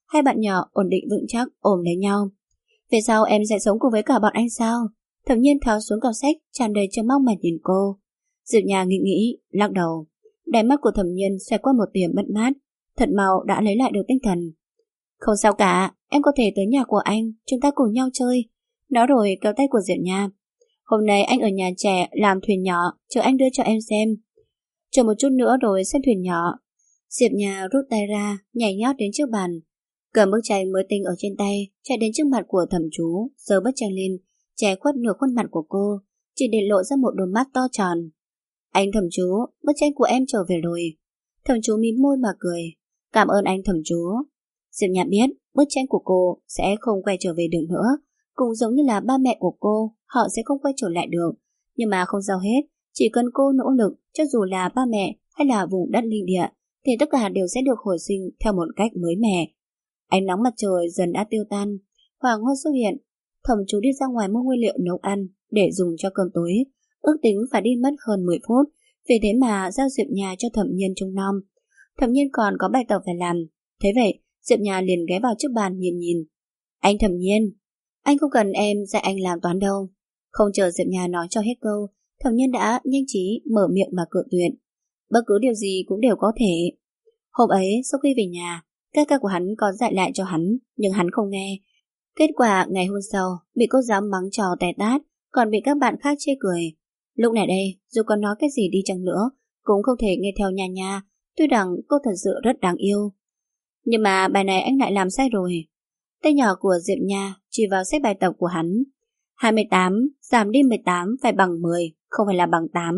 Hai bạn nhỏ ổn định vững chắc ôm lấy nhau. Về sau em sẽ sống cùng với cả bọn anh sao? Thẩm Nhiên tháo xuống cặp sách, tràn đầy trầm mong mà nhìn cô. Diệp Nha nghĩ, lắc đầu. Đáy mắt của Thẩm Nhiên xoẹt qua một tia mất mát, thật mau đã lấy lại được tinh thần. Không sao cả, em có thể tới nhà của anh, chúng ta cùng nhau chơi. Nói rồi kéo tay của Diệp Nha. Hôm nay anh ở nhà trẻ làm thuyền nhỏ, chờ anh đưa cho em xem. Chờ một chút nữa rồi xem thuyền nhỏ. Diệp Nha rút tay ra, nhảy nhót đến trước bàn, cầm bức tranh mới tinh ở trên tay, chạy đến trước mặt của Thẩm Chú, giơ bức tranh lên, che khuất nửa khuôn mặt của cô, chỉ để lộ ra một đôi mắt to tròn. Anh Thẩm Chú, bức tranh của em trở về rồi. Thẩm Chú mím môi mà cười. Cảm ơn anh Thẩm Chú. Diệp Nhã biết bức tranh của cô sẽ không quay trở về được nữa, cũng giống như là ba mẹ của cô, họ sẽ không quay trở lại được. Nhưng mà không sao hết, chỉ cần cô nỗ lực, cho dù là ba mẹ hay là vùng đất linh địa, thì tất cả đều sẽ được hồi sinh theo một cách mới mẻ. Ánh nắng mặt trời dần đã tiêu tan, hoàng hôn xuất hiện. Thẩm Chú đi ra ngoài mua nguyên liệu nấu ăn để dùng cho cơm tối, ước tính phải đi mất hơn 10 phút, vì thế mà giao Diệp Nha cho Thẩm Nhiên trông nom. Thẩm Nhiên còn có bài tập phải làm, thế vậy Diệp Nha liền ghé vào trước bàn nhìn. Anh Thẩm Nhiên, anh không cần em dạy anh làm toán đâu. Không chờ Diệp Nha nói cho hết câu, Thẩm Nhiên đã nhanh trí mở miệng mà cự tuyệt. Bất cứ điều gì cũng đều có thể. Hôm ấy sau khi về nhà, các ca của hắn có dạy lại cho hắn, nhưng hắn không nghe. Kết quả ngày hôm sau bị cô giáo mắng trò tè tát, còn bị các bạn khác chê cười. Lúc này đây, dù có nói cái gì đi chăng nữa, cũng không thể nghe theo nha, tuy rằng cô thật sự rất đáng yêu. Nhưng mà bài này anh lại làm sai rồi. Tay nhỏ của Diệp Nha chỉ vào sách bài tập của hắn. 28 giảm đi 18 phải bằng 10, không phải là bằng 8.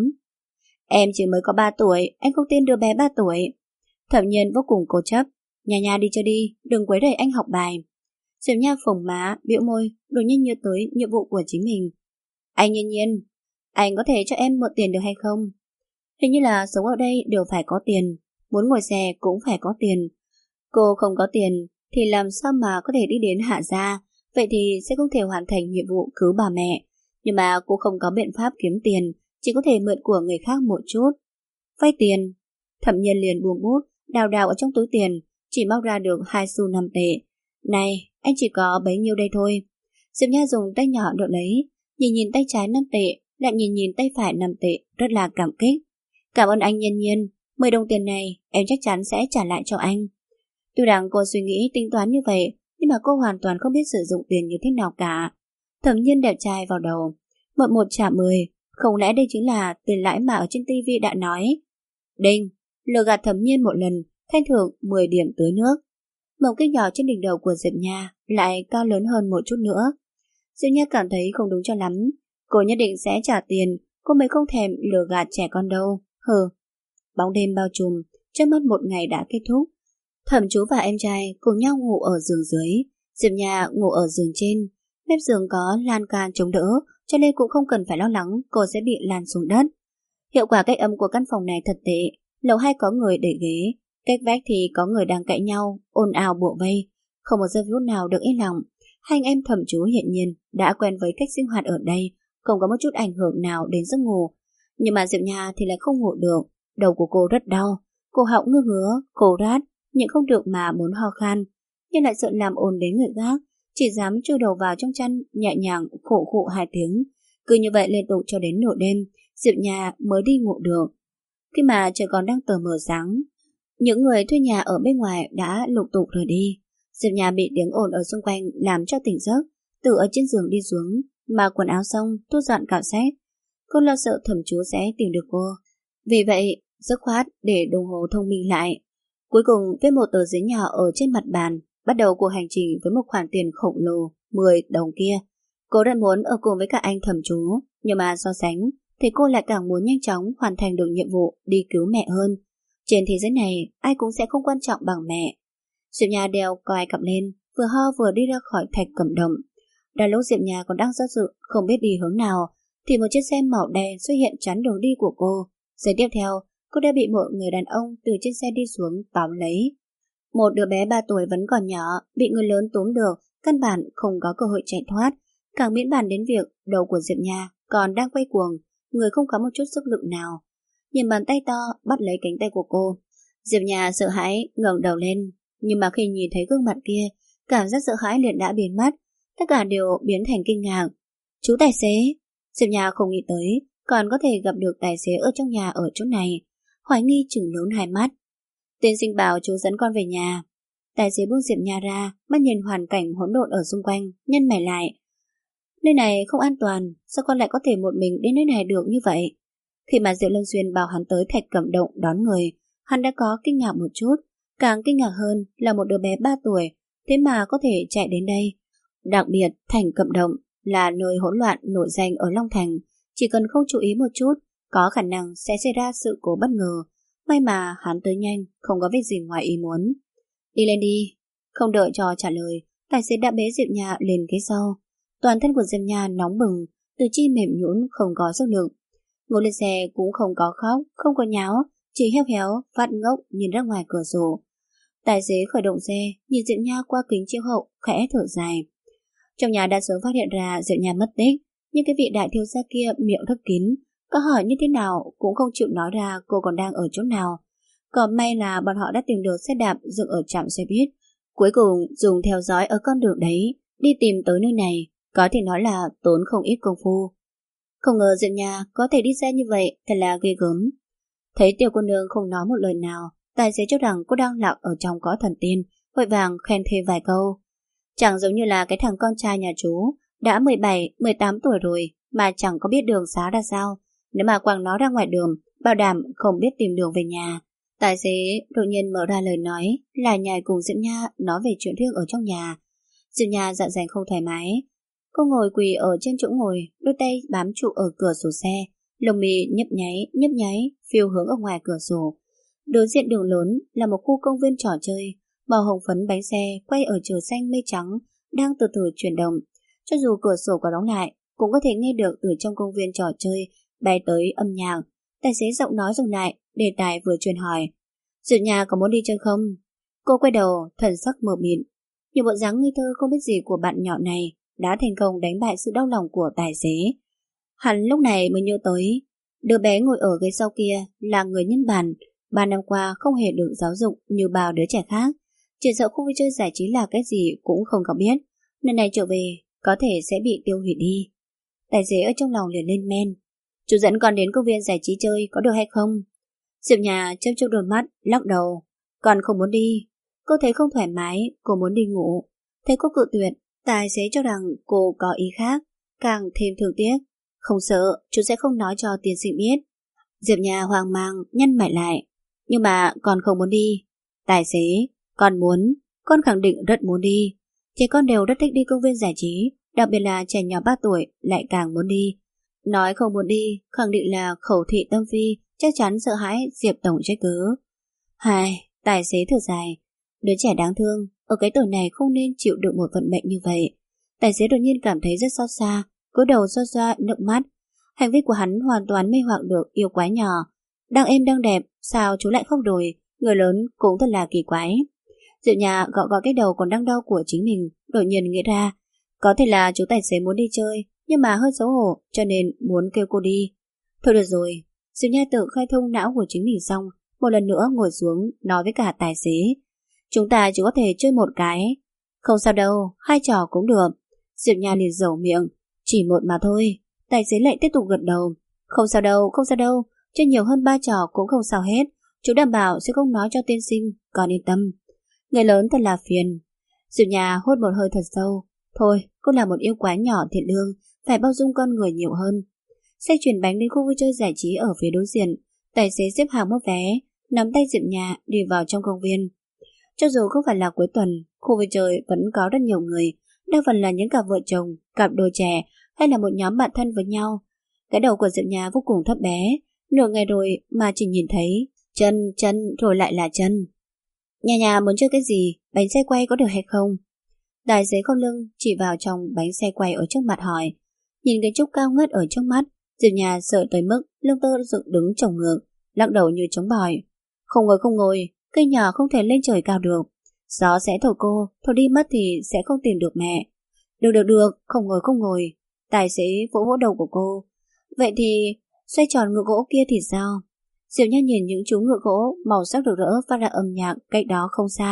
Em chỉ mới có 3 tuổi, anh không tin đứa bé 3 tuổi. Thẩm Nhiên vô cùng cố chấp. Nha đi chơi đi, đừng quấy rầy anh học bài. Diệp Nha phồng má, bĩu môi, đột nhiên nhớ tới nhiệm vụ của chính mình. Anh Nhiên, anh có thể cho em mượn tiền được hay không? Hình như là sống ở đây đều phải có tiền, muốn ngồi xe cũng phải có tiền. Cô không có tiền thì làm sao mà có thể đi đến Hạ Gia, vậy thì sẽ không thể hoàn thành nhiệm vụ cứu bà mẹ. Nhưng mà cô không có biện pháp kiếm tiền, chỉ có thể mượn của người khác một chút. Vay tiền. Thẩm Nhiên liền buông bút, đào ở trong túi tiền, chỉ móc ra được 2 xu 5 tệ. Này, anh chỉ có bấy nhiêu đây thôi. Diệp Nha dùng tay nhỏ đỡ lấy, nhìn tay trái 5 tệ, lại nhìn tay phải 5 tệ, rất là cảm kích. Cảm ơn anh Nhiên, 10 đồng tiền này em chắc chắn sẽ trả lại cho anh. Tuy rằng cô suy nghĩ tính toán như vậy, nhưng mà cô hoàn toàn không biết sử dụng tiền như thế nào cả. Thẩm Nhiên đẹp trai vào đầu. Mượn 1 trả 10, không lẽ đây chính là tiền lãi mà ở trên tivi đã nói. Đinh, lừa gạt Thẩm Nhiên một lần, khen thưởng 10 điểm tưới nước. Mộng kích nhỏ trên đỉnh đầu của Diệp Nha lại cao lớn hơn một chút nữa. Diệp Nha cảm thấy không đúng cho lắm. Cô nhất định sẽ trả tiền, cô mới không thèm lừa gạt trẻ con đâu. Hừ. Bóng đêm bao trùm, trước mắt một ngày đã kết thúc. Thẩm Chú và em trai cùng nhau ngủ ở giường dưới, Diệp Nha ngủ ở giường trên. Mép giường có lan can chống đỡ, cho nên cũng không cần phải lo lắng cô sẽ bị lan xuống đất. Hiệu quả cách âm của căn phòng này thật tệ. Lầu 2 có người để ghế, cách vách thì có người đang cãi nhau, ồn ào bủa vây, không một giây phút nào được yên lòng. Hai anh em Thẩm Chú hiện nhiên đã quen với cách sinh hoạt ở đây, không có một chút ảnh hưởng nào đến giấc ngủ. Nhưng mà Diệp Nha thì lại không ngủ được, đầu của cô rất đau, cổ họng ngứa, khô rát, nhịn không được mà muốn ho khan, nhưng lại sợ làm ồn đến người khác, chỉ dám chui đầu vào trong chăn, nhẹ nhàng khổ khụ 2 tiếng. Cứ như vậy liên tục cho đến nửa đêm, Diệp Nha mới đi ngủ được. Khi mà trời còn đang tờ mờ sáng, những người thuê nhà ở bên ngoài đã lục tục rời đi. Diệp Nha bị tiếng ồn ở xung quanh làm cho tỉnh giấc, từ ở trên giường đi xuống, mặc quần áo xong, thu dọn cạo sách. Cô lo sợ Thẩm Chú sẽ tìm được cô, vì vậy dứt khoát để đồng hồ thông minh lại. Cuối cùng viết một tờ giấy nhỏ ở trên mặt bàn, bắt đầu cuộc hành trình với một khoản tiền khổng lồ 10 đồng kia. Cô rất muốn ở cùng với cả anh Thẩm Chú, nhưng mà so sánh thì cô lại càng muốn nhanh chóng hoàn thành được nhiệm vụ đi cứu mẹ hơn. Trên thế giới này ai cũng sẽ không quan trọng bằng mẹ. Diệp Nha đeo coi cặp lên, vừa ho vừa đi ra khỏi Thạch Cẩm Động. Đã lúc Diệp Nha còn đang do dự không biết đi hướng nào, thì một chiếc xe màu đen xuất hiện chắn đường đi của cô. Giây tiếp theo, cô đã bị một người đàn ông từ trên xe đi xuống tóm lấy. Một đứa bé 3 tuổi vẫn còn nhỏ, bị người lớn túm được, căn bản không có cơ hội chạy thoát. Càng miễn bàn đến việc đầu của Diệp Nha còn đang quay cuồng, người không có một chút sức lực nào. Nhìn bàn tay to bắt lấy cánh tay của cô, Diệp Nha sợ hãi ngẩng đầu lên. Nhưng mà khi nhìn thấy gương mặt kia, cảm giác sợ hãi liền đã biến mất, tất cả đều biến thành kinh ngạc. Chú tài xế! Diệp Nha không nghĩ tới còn có thể gặp được tài xế ở trong nhà ở chỗ này, hoài nghi chừng lớn hai mắt. Tiên sinh bảo chú dẫn con về nhà. Tài xế buông Diệp Nha ra, mắt nhìn hoàn cảnh hỗn độn ở xung quanh, nhăn mày lại. Nơi này không an toàn, sao con lại có thể một mình đến nơi này được như vậy? Khi mà Diệu Lân Xuyên bảo hắn tới Thạch Cẩm Động đón người, hắn đã có kinh ngạc một chút. Càng kinh ngạc hơn là một đứa bé 3 tuổi, thế mà có thể chạy đến đây. Đặc biệt, Thành Cẩm Động là nơi hỗn loạn nổi danh ở Long Thành. Chỉ cần không chú ý một chút, có khả năng sẽ xảy ra sự cố bất ngờ. May mà hắn tới nhanh, không có việc gì ngoài ý muốn. Đi lên đi. Không đợi cho trả lời, tài xế đã bế Diệp Nha lên ghế sau. Toàn thân của Diệp Nha nóng bừng, từ chi mềm nhũn không có sức lực. Ngồi lên xe cũng không có khóc, không có nháo, chỉ heo héo, phát ngốc nhìn ra ngoài cửa sổ. Tài xế khởi động xe, nhìn Diệp Nha qua kính chiếu hậu, khẽ thở dài. Trong nhà đã sớm phát hiện ra Diệp Nha mất tích, nhưng cái vị đại thiếu gia kia miệng rất kín, có hỏi như thế nào cũng không chịu nói ra cô còn đang ở chỗ nào. Còn may là bọn họ đã tìm được xe đạp dựng ở trạm xe buýt, cuối cùng dùng theo dõi ở con đường đấy, đi tìm tới nơi này, có thể nói là tốn không ít công phu. Không ngờ Diệp Nha có thể đi xa như vậy, thật là ghê gớm. Thấy tiểu cô nương không nói một lời nào, tài xế cho rằng cô đang lạc ở trong cõi thần tiên, vội vàng khen thêm vài câu. Chẳng giống như là cái thằng con trai nhà chú, đã 17, 18 tuổi rồi mà chẳng có biết đường xá ra sao. Nếu mà quăng nó ra ngoài đường, bảo đảm không biết tìm đường về nhà. Tài xế đột nhiên mở ra lời nói, là nhài cùng Diệp Nha nói về chuyện riêng ở trong nhà. Diệp Nha dạ dày không thoải mái. Cô ngồi quỳ ở trên chỗ ngồi, đôi tay bám trụ ở cửa sổ xe, lông mi nhấp nháy, phiêu hướng ở ngoài cửa sổ. Đối diện đường lớn là một khu công viên trò chơi, màu hồng phấn bánh xe quay ở trời xanh mây trắng đang từ từ chuyển động. Cho dù cửa sổ có đóng lại, cũng có thể nghe được từ trong công viên trò chơi bay tới âm nhạc. Tài xế giọng nói dừng lại, đề tài vừa truyền hỏi. Diệp Nha có muốn đi chơi không? Cô quay đầu, thần sắc mờ mịt. Nhiều bộ dáng ngây thơ không biết gì của bạn nhỏ này đã thành công đánh bại sự đau lòng của tài xế. Hắn lúc này mới nhớ tới, đứa bé ngồi ở ghế sau kia là người nhân bản, 3 năm qua không hề được giáo dục như bao đứa trẻ khác, chỉ sợ khu vui chơi giải trí là cái gì cũng không có biết, lần này trở về có thể sẽ bị tiêu hủy đi. Tài xế ở trong lòng liền lên men. Chú dẫn con đến công viên giải trí chơi có được hay không? Diệp Nha chớp chớp đôi mắt, lắc đầu. Con không muốn đi. Cô thấy không thoải mái, cô muốn đi ngủ. Thấy cô cự tuyệt, tài xế cho rằng cô có ý khác, càng thêm thương tiếc. Không sợ, chú sẽ không nói cho tiên sinh biết. Diệp Nha hoang mang, nhăn mày lại. Nhưng mà con không muốn đi. Tài xế, con muốn, con khẳng định rất muốn đi. Trẻ con đều rất thích đi công viên giải trí, đặc biệt là trẻ nhỏ 3 tuổi lại càng muốn đi. Nói không muốn đi, khẳng định là khẩu thị tâm phi, chắc chắn sợ hãi Diệp Tổng trách cứ. Hai, tài xế thở dài. Đứa trẻ đáng thương, ở cái tuổi này không nên chịu được một vận mệnh như vậy. Tài xế đột nhiên cảm thấy rất xót xa, cúi đầu xoa xoa nước mắt. Hành vi của hắn hoàn toàn mê hoặc được yêu quái nhỏ. Đang êm đang đẹp, sao chú lại khóc rồi, người lớn cũng thật là kỳ quái. Diệu Nhà gõ gõ cái đầu còn đang đau của chính mình, đột nhiên nghĩ ra, có thể là chú tài xế muốn đi chơi, nhưng mà hơi xấu hổ, cho nên muốn kêu cô đi. Thôi được rồi, Diệu Nha tự khai thông não của chính mình xong, một lần nữa ngồi xuống nói với cả tài xế. Chúng ta chỉ có thể chơi một cái. Không sao đâu, 2 trò cũng được. Diệp Nha liền dẩu miệng. Chỉ một mà thôi. Tài xế lại tiếp tục gật đầu. Không sao đâu, không sao đâu. Chơi nhiều hơn 3 trò cũng không sao hết. Chú đảm bảo sẽ không nói cho tiên sinh. Con yên tâm. Người lớn thật là phiền. Diệp Nha hốt một hơi thật sâu. Thôi, cô là một yêu quái nhỏ thiện lương, phải bao dung con người nhiều hơn. Xe chuyển bánh đến khu vui chơi giải trí ở phía đối diện. Tài xế xếp hàng mua vé, nắm tay Diệp Nha đi vào trong công viên. Cho dù không phải là cuối tuần, khu vui chơi vẫn có rất nhiều người, đa phần là những cặp vợ chồng, cặp đôi trẻ hay là một nhóm bạn thân với nhau. Cái đầu của Diệp Nha vô cùng thấp bé, nửa ngày rồi mà chỉ nhìn thấy chân rồi lại là chân. Nhà muốn chơi cái gì, bánh xe quay có được hay không? Tài xế không lưng chỉ vào trong bánh xe quay ở trước mặt hỏi. Nhìn cái trúc cao ngất ở trước mắt, Diệp Nha sợ tới mức lưng tơ dựng đứng chồng ngược, lắc đầu như trống bòi. Không ngồi, cây nhỏ không thể lên trời cao được. Gió sẽ thổi cô, thổi đi mất thì sẽ không tìm được mẹ. Được, không ngồi. Tài xế vỗ vỗ đầu của cô. Vậy thì xoay tròn ngựa gỗ kia thì sao? Diệu Nha nhìn những chú ngựa gỗ màu sắc rực rỡ phát ra âm nhạc cách đó không xa,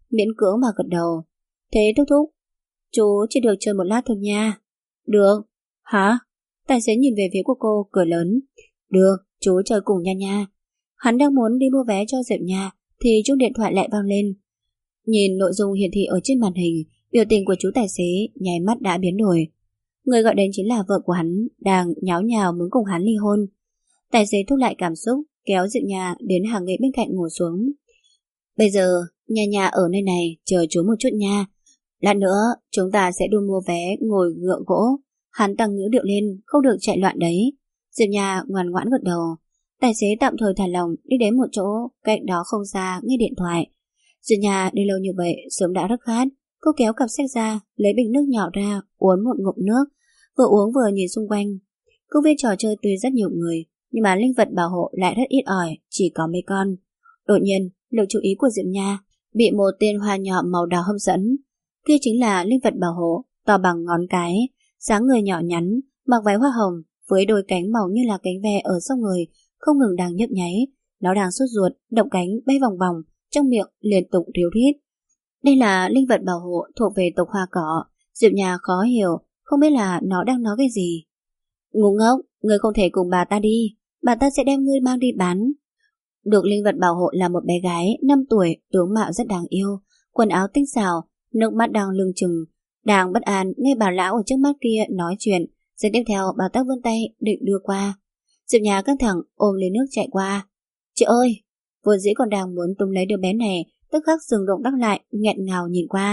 miễn cưỡng mà gật đầu. Thế thúc thúc, chú chỉ được chơi một lát thôi nha. Được. Hả? Tài xế nhìn về phía của cô, cười lớn. Được, chú chơi cùng nha nha. Hắn đang muốn đi mua vé cho Diệp Nha thì chuông điện thoại lại vang lên. Nhìn nội dung hiển thị ở trên màn hình, biểu tình của chú tài xế nháy mắt đã biến đổi. Người gọi đến chính là vợ của hắn, đang nháo nhào muốn cùng hắn ly hôn. Tài xế thúc lại cảm xúc, kéo Diệp Nha đến hàng ghế bên cạnh ngồi xuống. Bây giờ, nhà ở nơi này, chờ chú một chút nha. Lát nữa, chúng ta sẽ đi mua vé ngồi ngựa gỗ. Hắn tăng ngữ điệu lên, không được chạy loạn đấy. Diệp Nha ngoan ngoãn gật đầu. Tài xế tạm thời thả lỏng đi đến một chỗ cạnh đó không xa nghe điện thoại. Diệp Nha đi lâu như vậy sớm đã rất khát. Cô kéo cặp sách ra, lấy bình nước nhỏ ra, uống một ngụm nước, vừa uống vừa nhìn xung quanh. Công viên trò chơi tuy rất nhiều người, nhưng mà linh vật bảo hộ lại rất ít ỏi, chỉ có mấy con. Đột nhiên, lực chú ý của Diệp Nha bị một tên hoa nhỏ màu đỏ hấp dẫn. Kia chính là linh vật bảo hộ, to bằng ngón cái, dáng người nhỏ nhắn, mặc váy hoa hồng với đôi cánh màu như là cánh ve ở sau người, không ngừng đang nhấp nháy. Nó đang sốt ruột, động cánh bay vòng vòng, trong miệng liên tục ríu rít. Đây là linh vật bảo hộ thuộc về tộc hoa cỏ. Diệp Nha khó hiểu, không biết là nó đang nói cái gì. Ngu ngốc, ngươi không thể cùng bà ta đi, bà ta sẽ đem ngươi mang đi bán. Được linh vật bảo hộ là một bé gái 5 tuổi, tướng mạo rất đáng yêu, quần áo tinh xảo, nước mắt đang lưng chừng, đang bất an nghe bà lão ở trước mắt kia nói chuyện. Rồi tiếp theo bà ta vươn tay định đưa qua. Diệp Nha căng thẳng ôm lấy nước chạy qua. Chị ơi! Vốn dĩ còn đang muốn túm lấy đứa bé này, tức khắc dừng động tác lại, nghẹn ngào nhìn qua.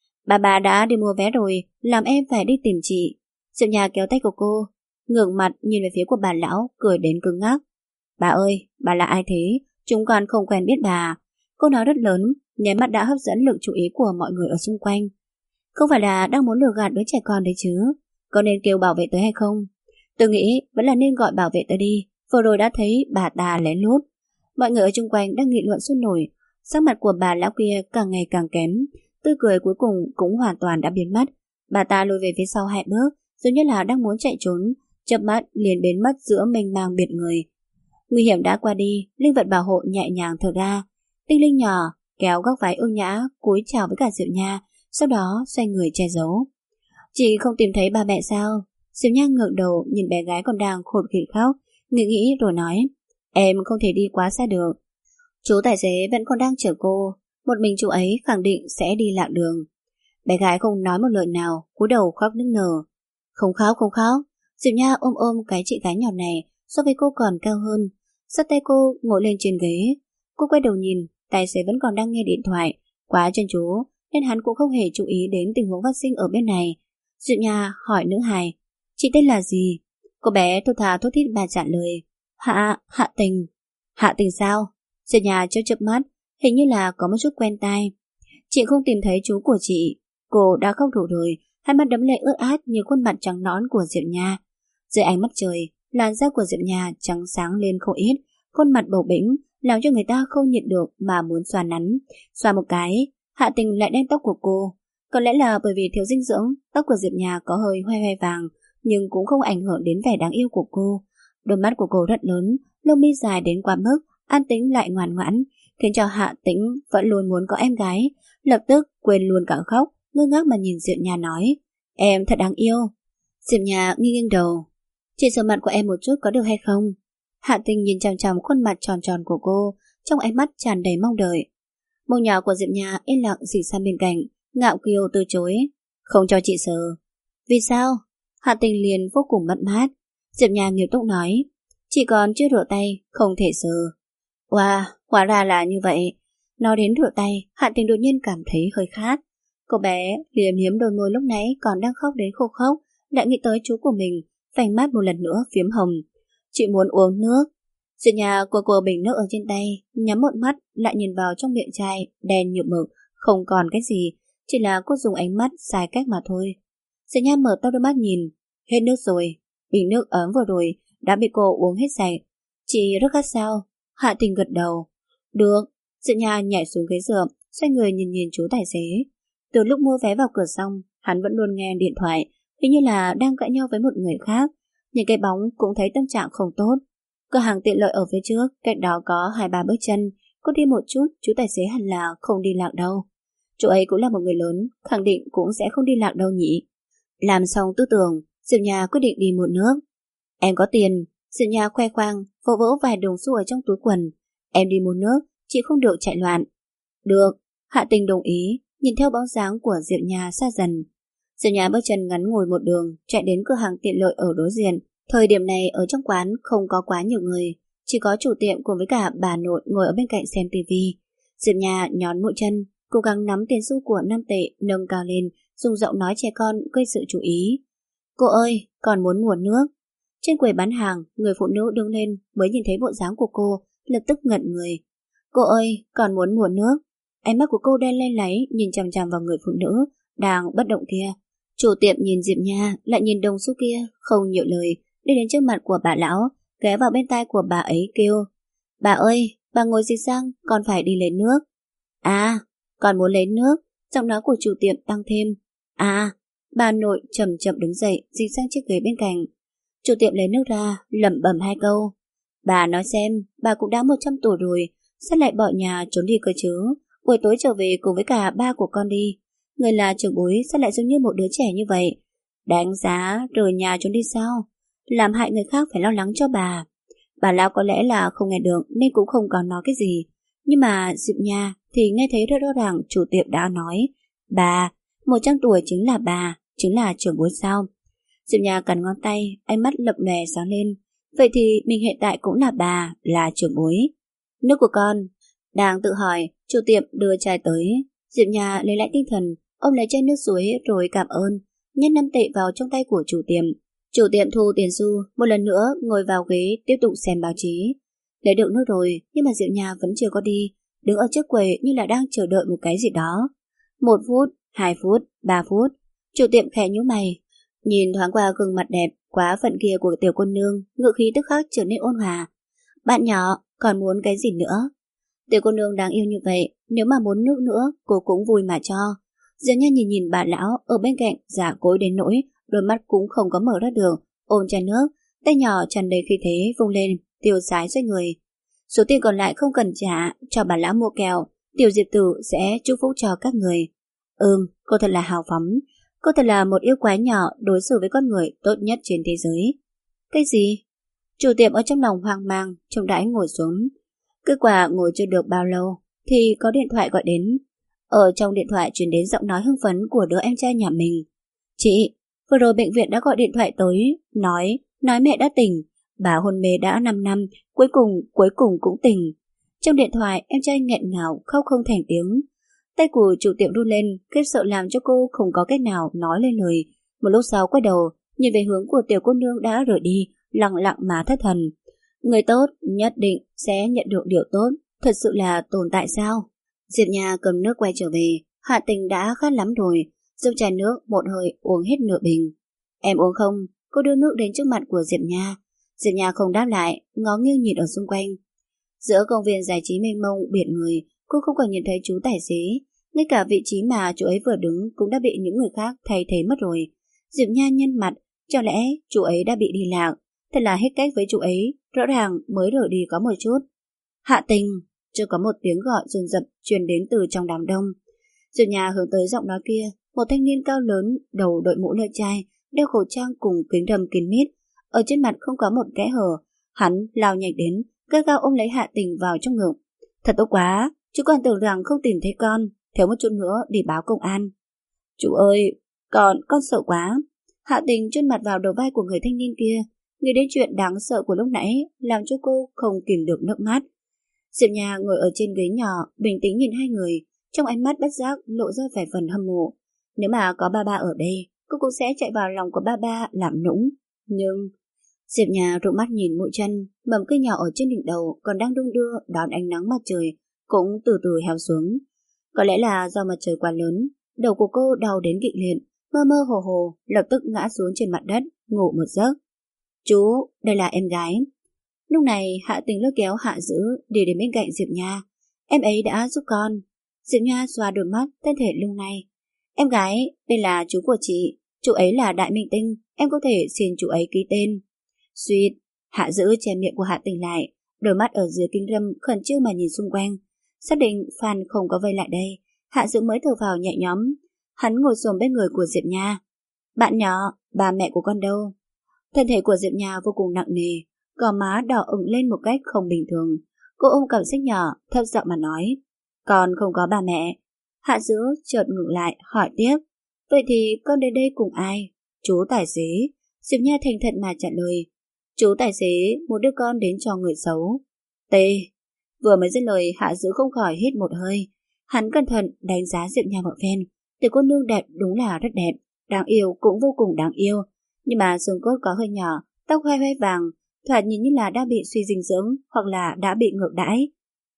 Bà đã đi mua vé rồi, làm em phải đi tìm chị. Diệp Nha kéo tay của cô, ngẩng mặt nhìn về phía của bà lão, cười đến cứng ngắc. Bà ơi, bà là ai thế? Chúng con không quen biết bà. Cô nói rất lớn, nháy mắt đã hấp dẫn lực chú ý của mọi người ở xung quanh. Không phải là đang muốn lừa gạt đứa trẻ con đấy chứ? Có nên kêu bảo vệ tới hay không? Tôi nghĩ vẫn là nên gọi bảo vệ tới đi. Vừa rồi đã thấy bà ta lén lút. Mọi người ở xung quanh đang nghị luận sôi nổi. Sắc mặt của bà lão kia càng ngày càng kém, tươi cười cuối cùng cũng hoàn toàn đã biến mất. Bà ta lùi về phía sau 2 bước, dường như là đang muốn chạy trốn, chớp mắt liền biến mất giữa mênh mang biệt người. Nguy hiểm đã qua đi, linh vật bảo hộ nhẹ nhàng thở ra. Tinh linh nhỏ kéo góc váy ưu nhã cúi chào với cả Diệp Nha, sau đó xoay người che giấu. Chị không tìm thấy ba mẹ sao? Diệp Nha ngẩng đầu nhìn bé gái còn đang khụt khịt khóc, nghĩ rồi nói, em không thể đi quá xa được. Chú tài xế vẫn còn đang chở cô, một mình chú ấy khẳng định sẽ đi lạc đường. Bé gái không nói một lời nào, cúi đầu khóc nức nở. Không khóc, không khóc. Diệp Nha ôm cái chị gái nhỏ này, so với cô còn cao hơn. Xách tay cô ngồi lên trên ghế. Cô quay đầu nhìn, tài xế vẫn còn đang nghe điện thoại, quá chân chú nên hắn cũng không hề chú ý đến tình huống phát sinh ở bên này. Diệp Nha hỏi nữ hài, chị tên là gì? Cô bé thốt thà thốt thít bà trả lời, Hạ Tình. Hạ Tình sao? Diệp Nha chớp mắt, hình như là có một chút quen tai. Chị không tìm thấy chú của chị. Cô đã khóc đủ rồi, hai mắt đẫm lệ ướt át như khuôn mặt trắng nõn của Diệp Nha. Dưới ánh mắt trời, làn da của Diệp Nha trắng sáng lên không ít, khuôn mặt bầu bĩnh làm cho người ta không nhịn được mà muốn xoa nắn. Xoa một cái, Hạ Tình lại đem tóc của cô. Có lẽ là bởi vì thiếu dinh dưỡng, tóc của Diệp Nha có hơi hoe hoe vàng, nhưng cũng không ảnh hưởng đến vẻ đáng yêu của cô. Đôi mắt của cô rất lớn, lông mi dài đến quá mức, an tĩnh lại ngoan ngoãn, khiến cho Hạ Tĩnh vẫn luôn muốn có em gái, lập tức quên luôn cả khóc, ngơ ngác mà nhìn Diệp Nha nói, em thật đáng yêu. Diệp Nha nghiêng đầu, chị sờ mặt của em một chút có được hay không? Hạ Tình nhìn chằm chằm khuôn mặt tròn tròn của cô, trong ánh mắt tràn đầy mong đợi. Mông nhỏ của Diệp Nha yên lặng dịch sang bên cạnh, ngạo kiều từ chối, không cho chị sờ. Vì sao? Hạ Tình liền vô cùng mất mát. Diệp Nha nghiêm túc nói, chị còn chưa rửa tay, không thể sờ. Wow, hóa ra là như vậy. Nói đến rửa tay, Hạ Tình đột nhiên cảm thấy hơi khát. Cô bé liếm liếm đôi môi lúc nãy còn đang khóc đến khô khốc, lại nghĩ tới chú của mình, vành mắt một lần nữa phiếm hồng. Chị muốn uống nước. Diệp Nha cô bình nước ở trên tay, nhắm một mắt lại nhìn vào trong miệng chai đen như mực, không còn cái gì, chỉ là cô dùng ánh mắt sai cách mà thôi. Diệp Nha mở to đôi mắt nhìn, hết nước rồi, bình nước ấm vừa rồi đã bị cô uống hết sạch. Chị rất khát sao? Hạ Tình gật đầu. Được. Diệp Nha nhảy xuống ghế dựa, xoay người nhìn chú tài xế. Từ lúc mua vé vào cửa xong, hắn vẫn luôn nghe điện thoại, hình như là đang cãi nhau với một người khác. Nhìn cái bóng cũng thấy tâm trạng không tốt. Cửa hàng tiện lợi ở phía trước, cách đó có 2-3 bước chân, cô đi một chút, chú tài xế hẳn là không đi lạc đâu. Chú ấy cũng là một người lớn, khẳng định cũng sẽ không đi lạc đâu nhỉ. Làm xong tư tưởng, Diệp Nha quyết định đi mua nước. Em có tiền. Diệp Nha khoe khoang, vỗ vỗ vài đồng xu ở trong túi quần. Em đi mua nước, chị không được chạy loạn. Được. Hạ Tình đồng ý, nhìn theo bóng dáng của Diệp Nha xa dần. Diệp Nha bước chân ngắn ngồi một đường, chạy đến cửa hàng tiện lợi ở đối diện. Thời điểm này ở trong quán không có quá nhiều người, chỉ có chủ tiệm cùng với cả bà nội ngồi ở bên cạnh xem tivi. Diệp Nha nhón mũi chân, cố gắng nắm tiền xu của 5 tệ nâng cao lên, dùng giọng nói trẻ con gây sự chú ý. Cô ơi, còn muốn mua nước? Trên quầy bán hàng, người phụ nữ đứng lên mới nhìn thấy bộ dáng của cô, lập tức ngẩn người. Cô ơi, còn muốn mua nước? Ánh mắt của cô đen lay láy nhìn chằm chằm vào người phụ nữ đang bất động kia. Chủ tiệm nhìn Diệp Nha, lại nhìn đồng xu kia, không nhiều lời, đi đến trước mặt của bà lão, ghé vào bên tai của bà ấy kêu. Bà ơi, bà ngồi gì sang, con phải đi lấy nước. À, còn muốn lấy nước? Giọng nói của chủ tiệm tăng thêm. À, bà nội chậm chậm đứng dậy, dịch sang chiếc ghế bên cạnh. Chủ tiệm lấy nước ra, lẩm bẩm hai câu. Bà nói xem, bà cũng đã 100 tuổi rồi, sao lại bỏ nhà trốn đi cơ chứ? Buổi tối trở về cùng với cả ba của con đi. Người là trưởng bối sao lại giống như một đứa trẻ như vậy? Đánh giá rời nhà trốn đi sao? Làm hại người khác phải lo lắng cho bà. Bà lão có lẽ là không nghe được nên cũng không còn nói cái gì. Nhưng mà Diệp Nha thì nghe thấy rất rõ ràng chủ tiệm đã nói. Bà, 100 tuổi chính là bà, chính là trưởng bối sao? Diệp Nha cắn ngón tay, ánh mắt lập lòe sáng lên. Vậy thì mình hiện tại cũng là bà, là trưởng bối. Nước của con. Đang tự hỏi, chủ tiệm đưa chai tới. Diệp Nha lấy lại tinh thần, ôm lấy chai nước suối rồi cảm ơn, nhét 5 tệ vào trong tay của chủ tiệm. Chủ tiệm thu tiền xu, một lần nữa ngồi vào ghế tiếp tục xem báo chí. Lấy được nước rồi, nhưng mà Diệp Nha vẫn chưa có đi, đứng ở trước quầy như là đang chờ đợi một cái gì đó. 1 phút, 2 phút, 3 phút. Chủ tiệm khẽ nhíu mày, nhìn thoáng qua gương mặt đẹp quá phận kia của tiểu cô nương, ngữ khí tức khắc trở nên ôn hòa. Bạn nhỏ, còn muốn cái gì nữa? Tiểu cô nương đáng yêu như vậy, nếu mà muốn nước nữa, cô cũng vui mà cho. Diệp Nha nhìn nhìn bà lão ở bên cạnh, giả cối đến nỗi đôi mắt cũng không có mở ra được, ôm chai nước, tay nhỏ tràn đầy khí thế vung lên, tiêu sái xoay người. Số tiền còn lại không cần trả, cho bà lão mua kẹo, tiểu Diệp Tử sẽ chúc phúc cho các người. Cô thật là hào phóng, cô thật là một yêu quái nhỏ đối xử với con người tốt nhất trên thế giới. Cái gì? Chủ tiệm ở trong lòng hoang mang, trông đãi ngồi xuống. Kết quả ngồi chưa được bao lâu thì có điện thoại gọi đến. Ở trong điện thoại truyền đến giọng nói hưng phấn của đứa em trai nhà mình. Chị, vừa rồi bệnh viện đã gọi điện thoại tới, nói mẹ đã tỉnh, bà hôn mê đã 5 năm, cuối cùng cũng tỉnh. Trong điện thoại em trai nghẹn ngào khóc không thành tiếng. Tay của chủ tiệm run lên, khiếp sợ làm cho cô không có cách nào nói lên lời. Một lúc sau quay đầu, nhìn về hướng của tiểu cô nương đã rời đi, lặng lặng mà thất thần. Người tốt nhất định sẽ nhận được điều tốt, thật sự là tồn tại sao? Diệp Nha cầm nước quay trở về, Hạ Tình đã khát lắm rồi, dốc chai nước một hơi uống hết nửa bình. Em uống không? Cô đưa nước đến trước mặt của Diệp Nha. Diệp Nha không đáp lại, ngó nghiêng nhìn ở xung quanh. Giữa công viên giải trí mênh mông biển người, cô không còn nhìn thấy chú tài xế, ngay cả vị trí mà chú ấy vừa đứng cũng đã bị những người khác thay thế mất rồi. Diệp Nha nhăn mặt, chẳng lẽ chú ấy đã bị đi lạc? Thật là hết cách với chú ấy, rõ ràng mới rời đi có một chút. Hạ Tình, chưa có một tiếng gọi dồn dập truyền đến từ trong đám đông. Diệp Nha hướng tới giọng nói kia, một thanh niên cao lớn, đầu đội mũ lưỡi chai, đeo khẩu trang cùng kính râm kín mít, ở trên mặt không có một kẽ hở. Hắn lao nhanh đến, gắt gao ôm lấy Hạ Tình vào trong ngực. Thật tốt quá, chú còn tưởng rằng không tìm thấy con, thiếu một chút nữa đi báo công an. Chú ơi, con sợ quá. Hạ Tình chôn mặt vào đầu vai của người thanh niên kia, nghĩ đến chuyện đáng sợ của lúc nãy làm cho cô không kìm được nước mắt. Diệp Nha ngồi ở trên ghế nhỏ, bình tĩnh nhìn hai người, trong ánh mắt bất giác lộ ra vài phần hâm mộ. Nếu mà có ba ba ở đây, cô cũng sẽ chạy vào lòng của ba ba làm nũng. Nhưng Diệp Nha rụng mắt nhìn mũi chân, mầm cây nhỏ ở trên đỉnh đầu còn đang đung đưa đón ánh nắng mặt trời, cũng từ từ héo xuống. Có lẽ là do mặt trời quá lớn, đầu của cô đau đến kịch liệt, mơ mơ hồ hồ, lập tức ngã xuống trên mặt đất, ngủ một giấc. Chú, đây là em gái. Lúc này Hạ Tình lôi kéo Hạ Dữ đi đến bên cạnh Diệp Nha. Em ấy đã giúp con. Diệp Nha xoa đôi mắt, thân thể lung lay. Em gái, đây là chú của chị. Chú ấy là đại minh tinh, em có thể xin chú ấy ký tên. Sweet. Hạ Dữ che miệng của Hạ Tình lại, đôi mắt ở dưới kính râm khẩn trương mà nhìn xung quanh. Xác định fan không có vây lại đây, Hạ Dữ mới thở phào nhẹ nhõm. Hắn ngồi xổm bên người của Diệp Nha. Bạn nhỏ, bà mẹ của con đâu? Thân thể của Diệp Nha vô cùng nặng nề, gò má đỏ ửng lên một cách không bình thường. Cô ôm cặp sách nhỏ, thấp giọng mà nói. Con không có bà mẹ. Hạ Dữ chợt ngừng lại, hỏi tiếp. Vậy thì con đến đây cùng ai? Chú tài xế. Diệp Nha thành thật mà trả lời. Chú tài xế muốn đưa con đến cho người xấu. T. Vừa mới dứt lời, Hạ Dữ không khỏi hít một hơi. Hắn cẩn thận đánh giá Diệp Nha một phen. Tiểu cô nương đẹp đúng là rất đẹp, đáng yêu cũng vô cùng đáng yêu. Nhưng mà xương cốt có hơi nhỏ, tóc hoe hoe vàng, thoạt nhìn như là đã bị suy dinh dưỡng hoặc là đã bị ngược đãi.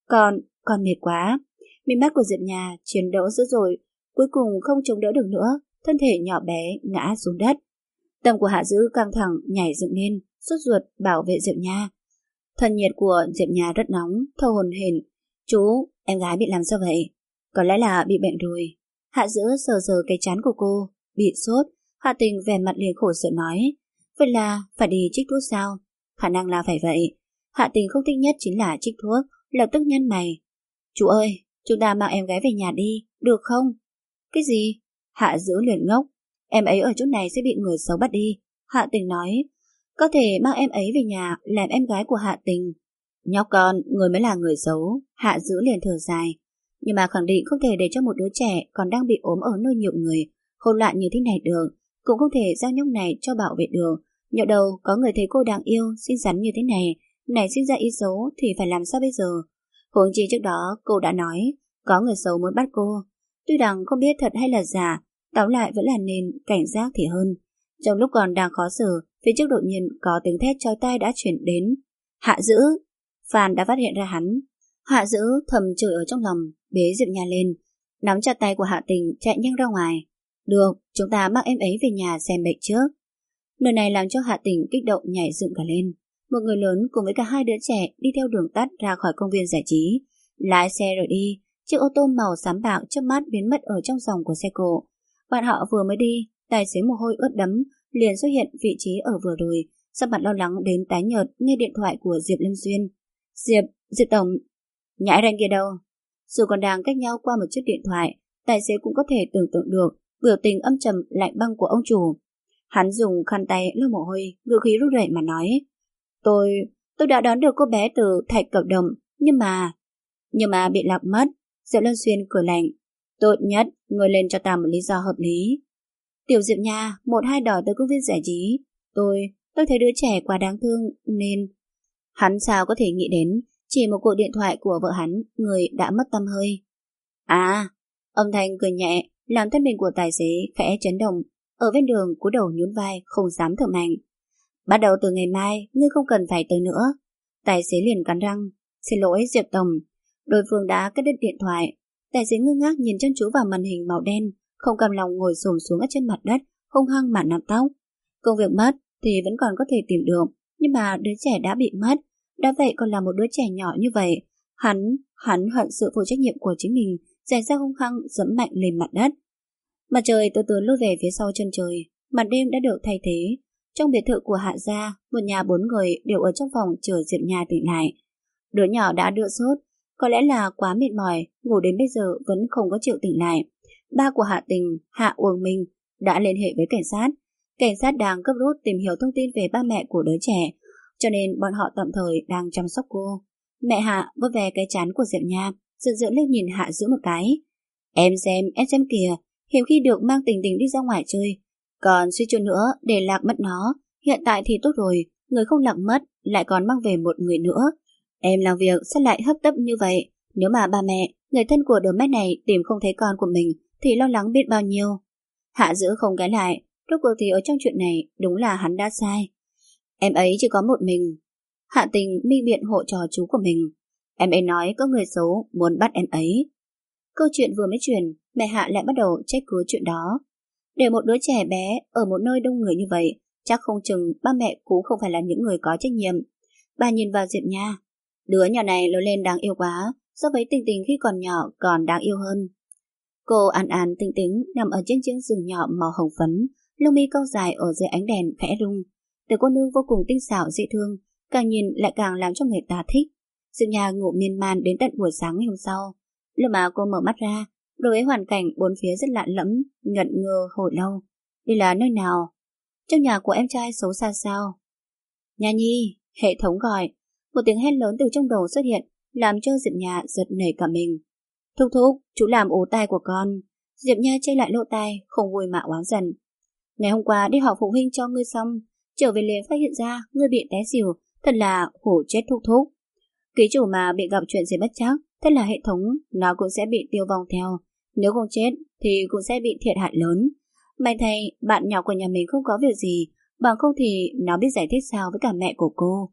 Con mệt quá. Mi mắt của Diệp Nha chiến đấu dữ dội, cuối cùng không chống đỡ được nữa, thân thể nhỏ bé ngã xuống đất. Tâm của Hạ Dữ căng thẳng nhảy dựng lên, sốt ruột bảo vệ Diệp Nha. Thân nhiệt của Diệp Nha rất nóng, thở hổn hển. Chú, em gái bị làm sao vậy? Có lẽ là bị bệnh rồi. Hạ Dữ sờ sờ cái trán của cô, bị sốt. Hạ Tình vẻ mặt liền khổ sở nói. Vậy là phải đi trích thuốc sao? Khả năng là phải vậy. Hạ Tình không thích nhất chính là trích thuốc, lập tức nhăn mày. Chú ơi, chúng ta mang em gái về nhà đi, được không? Cái gì? Hạ Dữ liền ngốc. Em ấy ở chỗ này sẽ bị người xấu bắt đi. Hạ Tình nói. Có thể mang em ấy về nhà làm em gái của Hạ Tình. Nhóc con, người mới là người xấu. Hạ Dữ liền thở dài. Nhưng mà khẳng định không thể để cho một đứa trẻ còn đang bị ốm ở nơi nhiều người, hỗn loạn như thế này được. Cũng không thể giao nhóc này cho bảo vệ được. Nhỡ đầu có người thấy cô đáng yêu, xinh xắn như thế này, nảy sinh ra ý xấu thì phải làm sao bây giờ? Huống chi trước đó cô đã nói có người xấu muốn bắt cô. Tuy rằng không biết thật hay là giả, tóm lại vẫn là nên cảnh giác thì hơn. Trong lúc còn đang khó xử, phía trước đột nhiên có tiếng thét chói tai đã chuyển đến. Hạ Dữ! Phan đã phát hiện ra hắn. Hạ Dữ thầm chửi ở trong lòng, bế Diệp Nha lên, nắm chặt tay của Hạ Tình chạy nhanh ra ngoài. Được, chúng ta mang em ấy về nhà xem bệnh trước. Lời này làm cho Hạ Tình kích động nhảy dựng cả lên. Một người lớn cùng với cả hai đứa trẻ đi theo đường tắt ra khỏi công viên giải trí, lái xe rồi đi. Chiếc ô tô màu xám bạc chớp mắt biến mất ở trong dòng của xe cộ. Bọn họ vừa mới đi, tài xế mồ hôi ướt đẫm liền xuất hiện vị trí ở vừa rồi, sắc mặt lo lắng đến tái nhợt nghe điện thoại của Diệp Lâm Xuyên. Diệp tổng. Nhãi ranh kia đâu? Dù còn đang cách nhau qua một chiếc điện thoại, tài xế cũng có thể tưởng tượng được biểu tình âm trầm lạnh băng của ông chủ. Hắn dùng khăn tay lau mồ hôi, ngữ khí run rẩy mà nói. Tôi đã đón được cô bé từ Thạch Cẩm Đồng, nhưng mà bị lạc mất. Diệp Lâm Xuyên cười lạnh. Tốt nhất, người lên cho ta một lý do hợp lý. Tiểu Diệp Nha, một hai đòi tới công viên giải trí. Tôi thấy đứa trẻ quá đáng thương nên... Hắn sao có thể nghĩ đến chỉ một cuộc điện thoại của vợ hắn, người đã mất tăm hơi. À, âm thanh cười nhẹ làm thân hình của tài xế khẽ chấn động. Ở bên đường cúi đầu nhún vai không dám thở mạnh. Bắt đầu từ ngày mai ngươi không cần phải tới nữa. Tài xế liền cắn răng. Xin lỗi Diệp tổng. Đối phương đã cắt đứt điện thoại. Tài xế ngơ ngác nhìn chăm chú vào màn hình màu đen, không cam lòng ngồi xổm xuống ở trên mặt đất, hung hăng mà nắm tóc. Công việc mất thì vẫn còn có thể tìm được, nhưng mà đứa trẻ đã bị mất, đã vậy còn là một đứa trẻ nhỏ như vậy. Hắn hận sự vô trách nhiệm của chính mình, giày ra hung hăng dẫm mạnh lên mặt đất. Mặt trời từ từ lùi về phía sau chân trời, màn đêm đã được thay thế. Trong biệt thự của Hạ gia, một nhà 4 người đều ở trong phòng chờ Diệp Nha tỉnh lại. Đứa nhỏ đã đỡ sốt, có lẽ là quá mệt mỏi, ngủ đến bây giờ vẫn không có chịu tỉnh lại. Ba của Hạ Tình, Hạ Uông Minh đã liên hệ với cảnh sát. Cảnh sát đang cấp rút tìm hiểu thông tin về ba mẹ của đứa trẻ, cho nên bọn họ tạm thời đang chăm sóc cô. Mẹ Hạ vuốt ve cái trán của Diệp Nha, giận dữ lên nhìn Hạ Dữ một cái. Em xem kìa, hiếm khi được mang Tình Tình đi ra ngoài chơi, còn suy chút nữa để lạc mất nó. Hiện tại thì tốt rồi, người không lạc mất lại còn mang về một người nữa. Em làm việc sao lại hấp tấp như vậy? Nếu mà ba mẹ, người thân của đứa bé này tìm không thấy con của mình thì lo lắng biết bao nhiêu. Hạ Dữ không cái lại, rốt cuộc thì ở trong chuyện này đúng là hắn đã sai. Em ấy chỉ có một mình. Hạ Tình mi biện hộ trò chú của mình. Em ấy nói có người xấu muốn bắt em ấy. Câu chuyện vừa mới truyền, mẹ Hạ lại bắt đầu trách cứ chuyện đó. Để một đứa trẻ bé ở một nơi đông người như vậy, chắc không chừng ba mẹ cũng không phải là những người có trách nhiệm. Bà nhìn vào Diệp Nha. Đứa nhỏ này lớn lên đáng yêu quá, so với Tình Tình khi còn nhỏ còn đáng yêu hơn. Cô An Tinh Tính nằm ở trên chiếc giường nhỏ màu hồng phấn, lông mi cong dài ở dưới ánh đèn khẽ rung. Tiểu cô nương vô cùng tinh xảo dễ thương, càng nhìn lại càng làm cho người ta thích. Diệp Nha ngủ miên man đến tận buổi sáng ngày hôm sau. Lúc mà cô mở mắt ra, Đối với hoàn cảnh bốn phía rất lạ lẫm, ngẩn ngơ hồi lâu. Đây là nơi nào? Trong nhà của em trai xấu xa sao? Nha Nhi, hệ thống gọi. Một tiếng hét lớn từ trong đầu xuất hiện, làm cho Diệp Nha giật nảy cả mình. Thúc thúc, chú làm ố tai của con. Diệp Nha che lại lỗ tai, không vui mà oán giận. Ngày hôm qua đi họp phụ huynh cho ngươi xong, trở về liền phát hiện ra ngươi bị té xỉu, thật là hổ chết thúc thúc. Ký chủ mà bị gặp chuyện gì bất trắc, thế là hệ thống nó cũng sẽ bị tiêu vong theo. Nếu không chết thì cũng sẽ bị thiệt hại lớn. May thay bạn nhỏ của nhà mình không có việc gì, bằng không thì nó biết giải thích sao với cả mẹ của cô.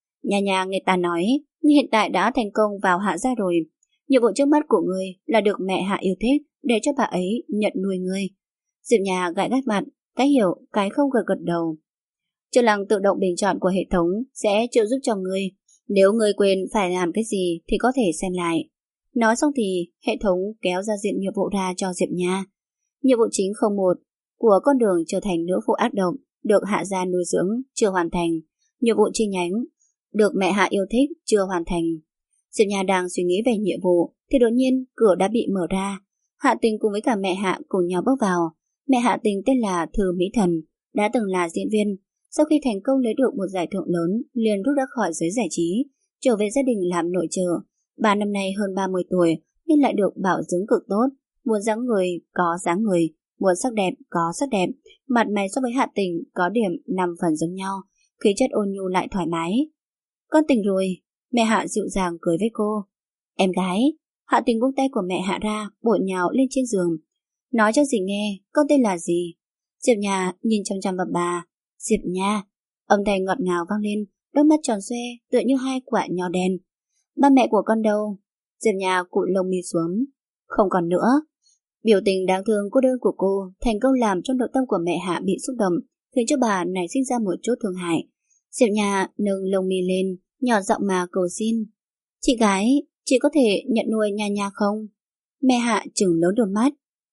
Nhà người ta nói, ngươi hiện tại đã thành công vào Hạ gia rồi. Nhiệm vụ trước mắt của ngươi là được mẹ Hạ yêu thích để cho bà ấy nhận nuôi ngươi. Diệp Nhà gãi gắt mặt, cái hiểu, cái không gật gật đầu. Chức năng tự động bình chọn của hệ thống sẽ trợ giúp cho ngươi. Nếu ngươi quên phải làm cái gì thì có thể xem lại. Nói xong thì hệ thống kéo ra diện nhiệm vụ ra cho Diệp Nha. Nhiệm vụ chính 01 của con đường trở thành nữ phụ ác động được Hạ gia nuôi dưỡng chưa hoàn thành. Nhiệm vụ chi nhánh được mẹ Hạ yêu thích chưa hoàn thành. Diệp Nha đang suy nghĩ về nhiệm vụ thì đột nhiên cửa đã bị mở ra. Hạ Tình cùng với cả mẹ Hạ cùng nhau bước vào. Mẹ Hạ Tình tên là Thư Mỹ Thần, đã từng là diễn viên. Sau khi thành công lấy được một giải thưởng lớn, liền rút ra khỏi giới giải trí, trở về gia đình làm nội trợ. Bà năm nay hơn 30 tuổi nhưng lại được bảo dưỡng cực tốt. Muốn dáng người có dáng người, muốn sắc đẹp có sắc đẹp. Mặt mày so với Hạ Tình có điểm 5 phần giống nhau, khí chất ôn nhu lại thoải mái. Con tỉnh rồi. Mẹ Hạ dịu dàng cười với cô. Em gái. Hạ Tình buông tay của mẹ Hạ ra, bổ nhào lên trên giường. Nói cho dì nghe, con tên là gì? Diệp Nha nhìn chăm chăm vào bà. Diệp Nha. Âm thanh ngọt ngào vang lên, đôi mắt tròn xoe tựa như hai quả nho đen. Ba mẹ của con đâu? Diệp Nha cụi lông mi xuống. Không còn nữa. Biểu tình đáng thương cô đơn của cô thành công làm cho nội tâm của mẹ Hạ bị xúc động, khiến cho bà nảy sinh ra một chút thương hại. Diệp Nha nâng lông mi lên, nhỏ giọng mà cầu xin. Chị gái, chị có thể nhận nuôi Nha không? Mẹ Hạ trừng lớn đôi mắt.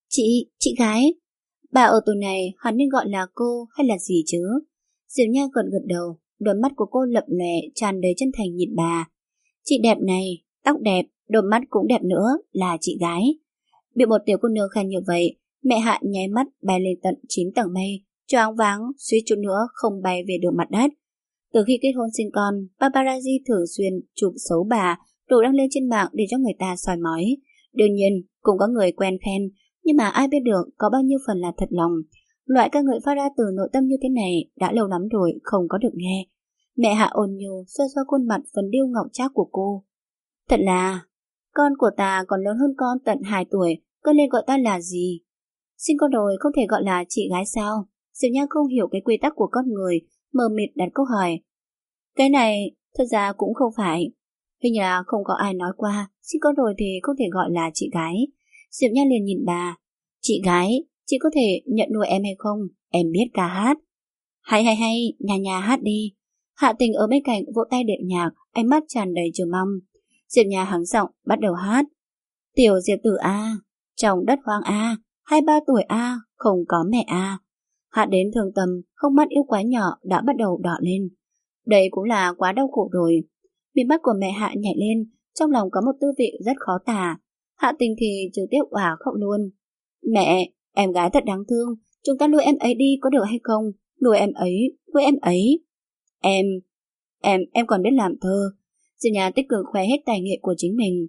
Chị gái. Bà ở tuổi này hắn nên gọi là cô hay là gì chứ? Diệp Nha gật gật đầu, đôi mắt của cô lập lòe tràn đầy chân thành nhìn bà. Chị đẹp này, tóc đẹp, đôi mắt cũng đẹp nữa, là chị gái. Bị một tiểu cô nương khen như vậy, mẹ Hạ nháy mắt bay lên tận 9 tầng mây, choáng váng, suýt chút nữa không bay về được mặt đất. Từ khi kết hôn sinh con, paparazzi thường xuyên chụp xấu bà, rồi đăng lên trên mạng để cho người ta soi mói. Đương nhiên, cũng có người quen khen, nhưng mà ai biết được có bao nhiêu phần là thật lòng. Loại ca ngợi phát ra từ nội tâm như thế này đã lâu lắm rồi không có được nghe. Mẹ Hạ ôn nhu xoa xoa khuôn mặt phần điêu ngọc trác của cô. Thật là, con của ta còn lớn hơn con tận 2 tuổi, con nên gọi ta là gì? Sinh con rồi không thể gọi là chị gái sao? Diệp Nha không hiểu cái quy tắc của con người, mờ mịt đặt câu hỏi. Cái này thật ra cũng không phải. Hình như là không có ai nói qua, sinh con rồi thì không thể gọi là chị gái. Diệp Nha liền nhìn bà. Chị gái, chị có thể nhận nuôi em hay không? Em biết ca hát. Hay, nhà hát đi. Hạ Tình ở bên cạnh vỗ tay đệm nhạc, ánh mắt tràn đầy chờ mong. Diệp Nha hắng giọng bắt đầu hát. Tiểu Diệp Tử A, trong đất hoang A, 23 tuổi A, không có mẹ A. Hát đến thương tâm, không mắt yêu quái nhỏ đã bắt đầu đỏ lên. Đây cũng là quá đau khổ rồi. Mí mắt của mẹ Hạ nhảy lên, trong lòng có một tư vị rất khó tả. Hạ Tình thì trực tiếp òa khóc luôn. Mẹ, em gái thật đáng thương, chúng ta nuôi em ấy đi có được hay không? Nuôi em ấy. Em còn biết làm thơ. Diệp Nha tích cực khoe hết tài nghệ của chính mình.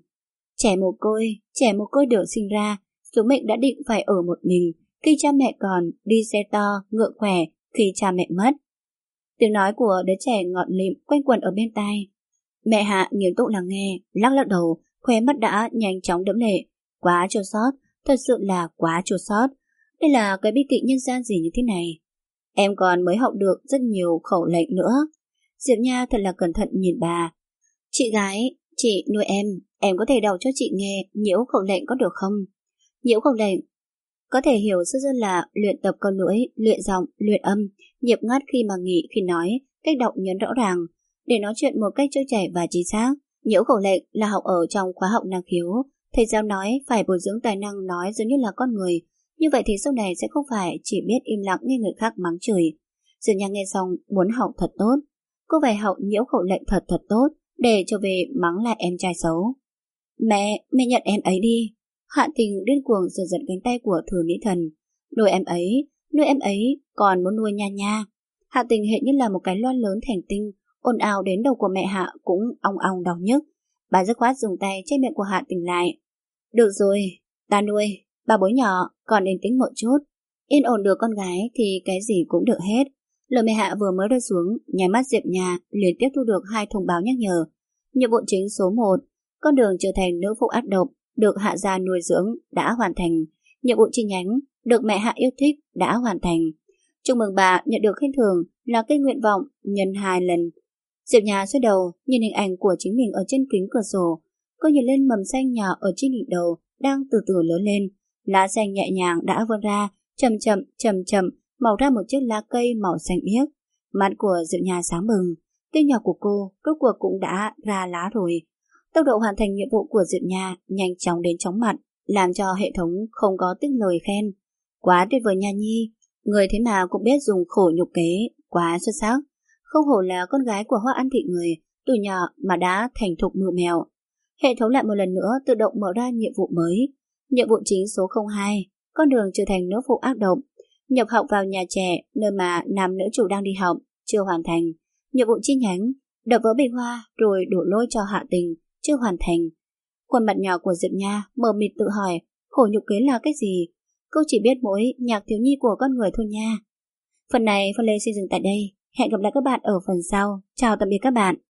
Trẻ mồ côi được sinh ra, số mệnh đã định phải ở một mình, khi cha mẹ còn, đi xe to, ngựa khỏe, khi cha mẹ mất. Tiếng nói của đứa trẻ ngọt lịm quanh quẩn ở bên tai. Mẹ Hạ nghiêm túc lắng nghe, lắc lắc đầu, khóe mắt đã nhanh chóng đẫm lệ. Quá chua xót, thật sự là quá chua xót. Đây là cái bi kịch nhân gian gì như thế này? Em còn mới học được rất nhiều khẩu lệnh nữa. Diệp Nha thật là cẩn thận nhìn bà. Chị gái, chị nuôi em có thể đọc cho chị nghe nhiễu khẩu lệnh có được không? Nhiễu khẩu lệnh có thể hiểu sơ sơ là luyện tập câu lưỡi, luyện giọng, luyện âm, nhịp ngắt khi mà nghỉ khi nói, cách đọc nhấn rõ ràng, để nói chuyện một cách trôi chảy và chính xác. Nhiễu khẩu lệnh là học ở trong khóa học năng khiếu. Thầy giáo nói phải bồi dưỡng tài năng nói giống như là con người. Như vậy thì sau này sẽ không phải chỉ biết im lặng nghe người khác mắng chửi. Dường như nghe xong muốn học thật tốt. Cô phải học nhiễu khẩu lệnh thật tốt để trở về mắng lại em trai xấu. Mẹ nhận em ấy đi. Hạ Tình điên cuồng giật giật cánh tay của Thừa Mỹ Thần. Nuôi em ấy, còn muốn nuôi nha nha. Hạ Tình hệ như là một cái loa lớn thành tinh, ồn ào đến đầu của mẹ Hạ cũng ong ong đau nhức. Bà dứt khoát dùng tay che miệng của Hạ Tình lại. Được rồi, ta nuôi, bà bối nhỏ, còn yên tĩnh một chút. Yên ổn được con gái thì cái gì cũng được hết. Lời mẹ Hạ vừa mới rơi xuống, nháy mắt Diệp Nha liền tiếp thu được 2 thông báo nhắc nhở. Nhiệm vụ chính số 1, con đường trở thành nữ phụ ác độc, được Hạ gia nuôi dưỡng đã hoàn thành. Nhiệm vụ chi nhánh, được mẹ Hạ yêu thích đã hoàn thành. Chúc mừng bà nhận được khen thưởng là cây nguyện vọng nhân 2 lần. Diệp Nha xoay đầu nhìn hình ảnh của chính mình ở trên kính cửa sổ. Cô nhìn lên mầm xanh nhỏ ở trên đỉnh đầu đang từ từ lớn lên. Lá xanh nhẹ nhàng đã vươn ra, chậm chậm màu ra một chiếc lá cây màu xanh biếc. Mắt của Diệp Nha sáng bừng. Cây nhỏ của cô rốt cuộc cũng đã ra lá rồi. Tốc độ hoàn thành nhiệm vụ của Diệp Nha nhanh chóng đến chóng mặt, làm cho hệ thống không có tiếc lời khen. Quá tuyệt vời Nha Nhi, người thế mà cũng biết dùng khổ nhục kế, quá xuất sắc. Không hổ là con gái của Hoa An Thị người, từ nhỏ mà đã thành thục mưu mèo. Hệ thống lại một lần nữa tự động mở ra nhiệm vụ mới. Nhiệm vụ chính số 02, con đường trở thành nữ phụ ác độc. Nhập học vào nhà trẻ, nơi mà nam nữ chủ đang đi học, chưa hoàn thành. Nhiệm vụ chi nhánh, đập vỡ bình hoa rồi đổ lỗi cho Hạ Tình, chưa hoàn thành. Khuôn mặt nhỏ của Diệp Nha mờ mịt tự hỏi, khổ nhục kế là cái gì? Cô chỉ biết mỗi nhạc thiếu nhi của con người thôi nha. Phần này Lê xin dừng tại đây. Hẹn gặp lại các bạn ở phần sau. Chào tạm biệt các bạn.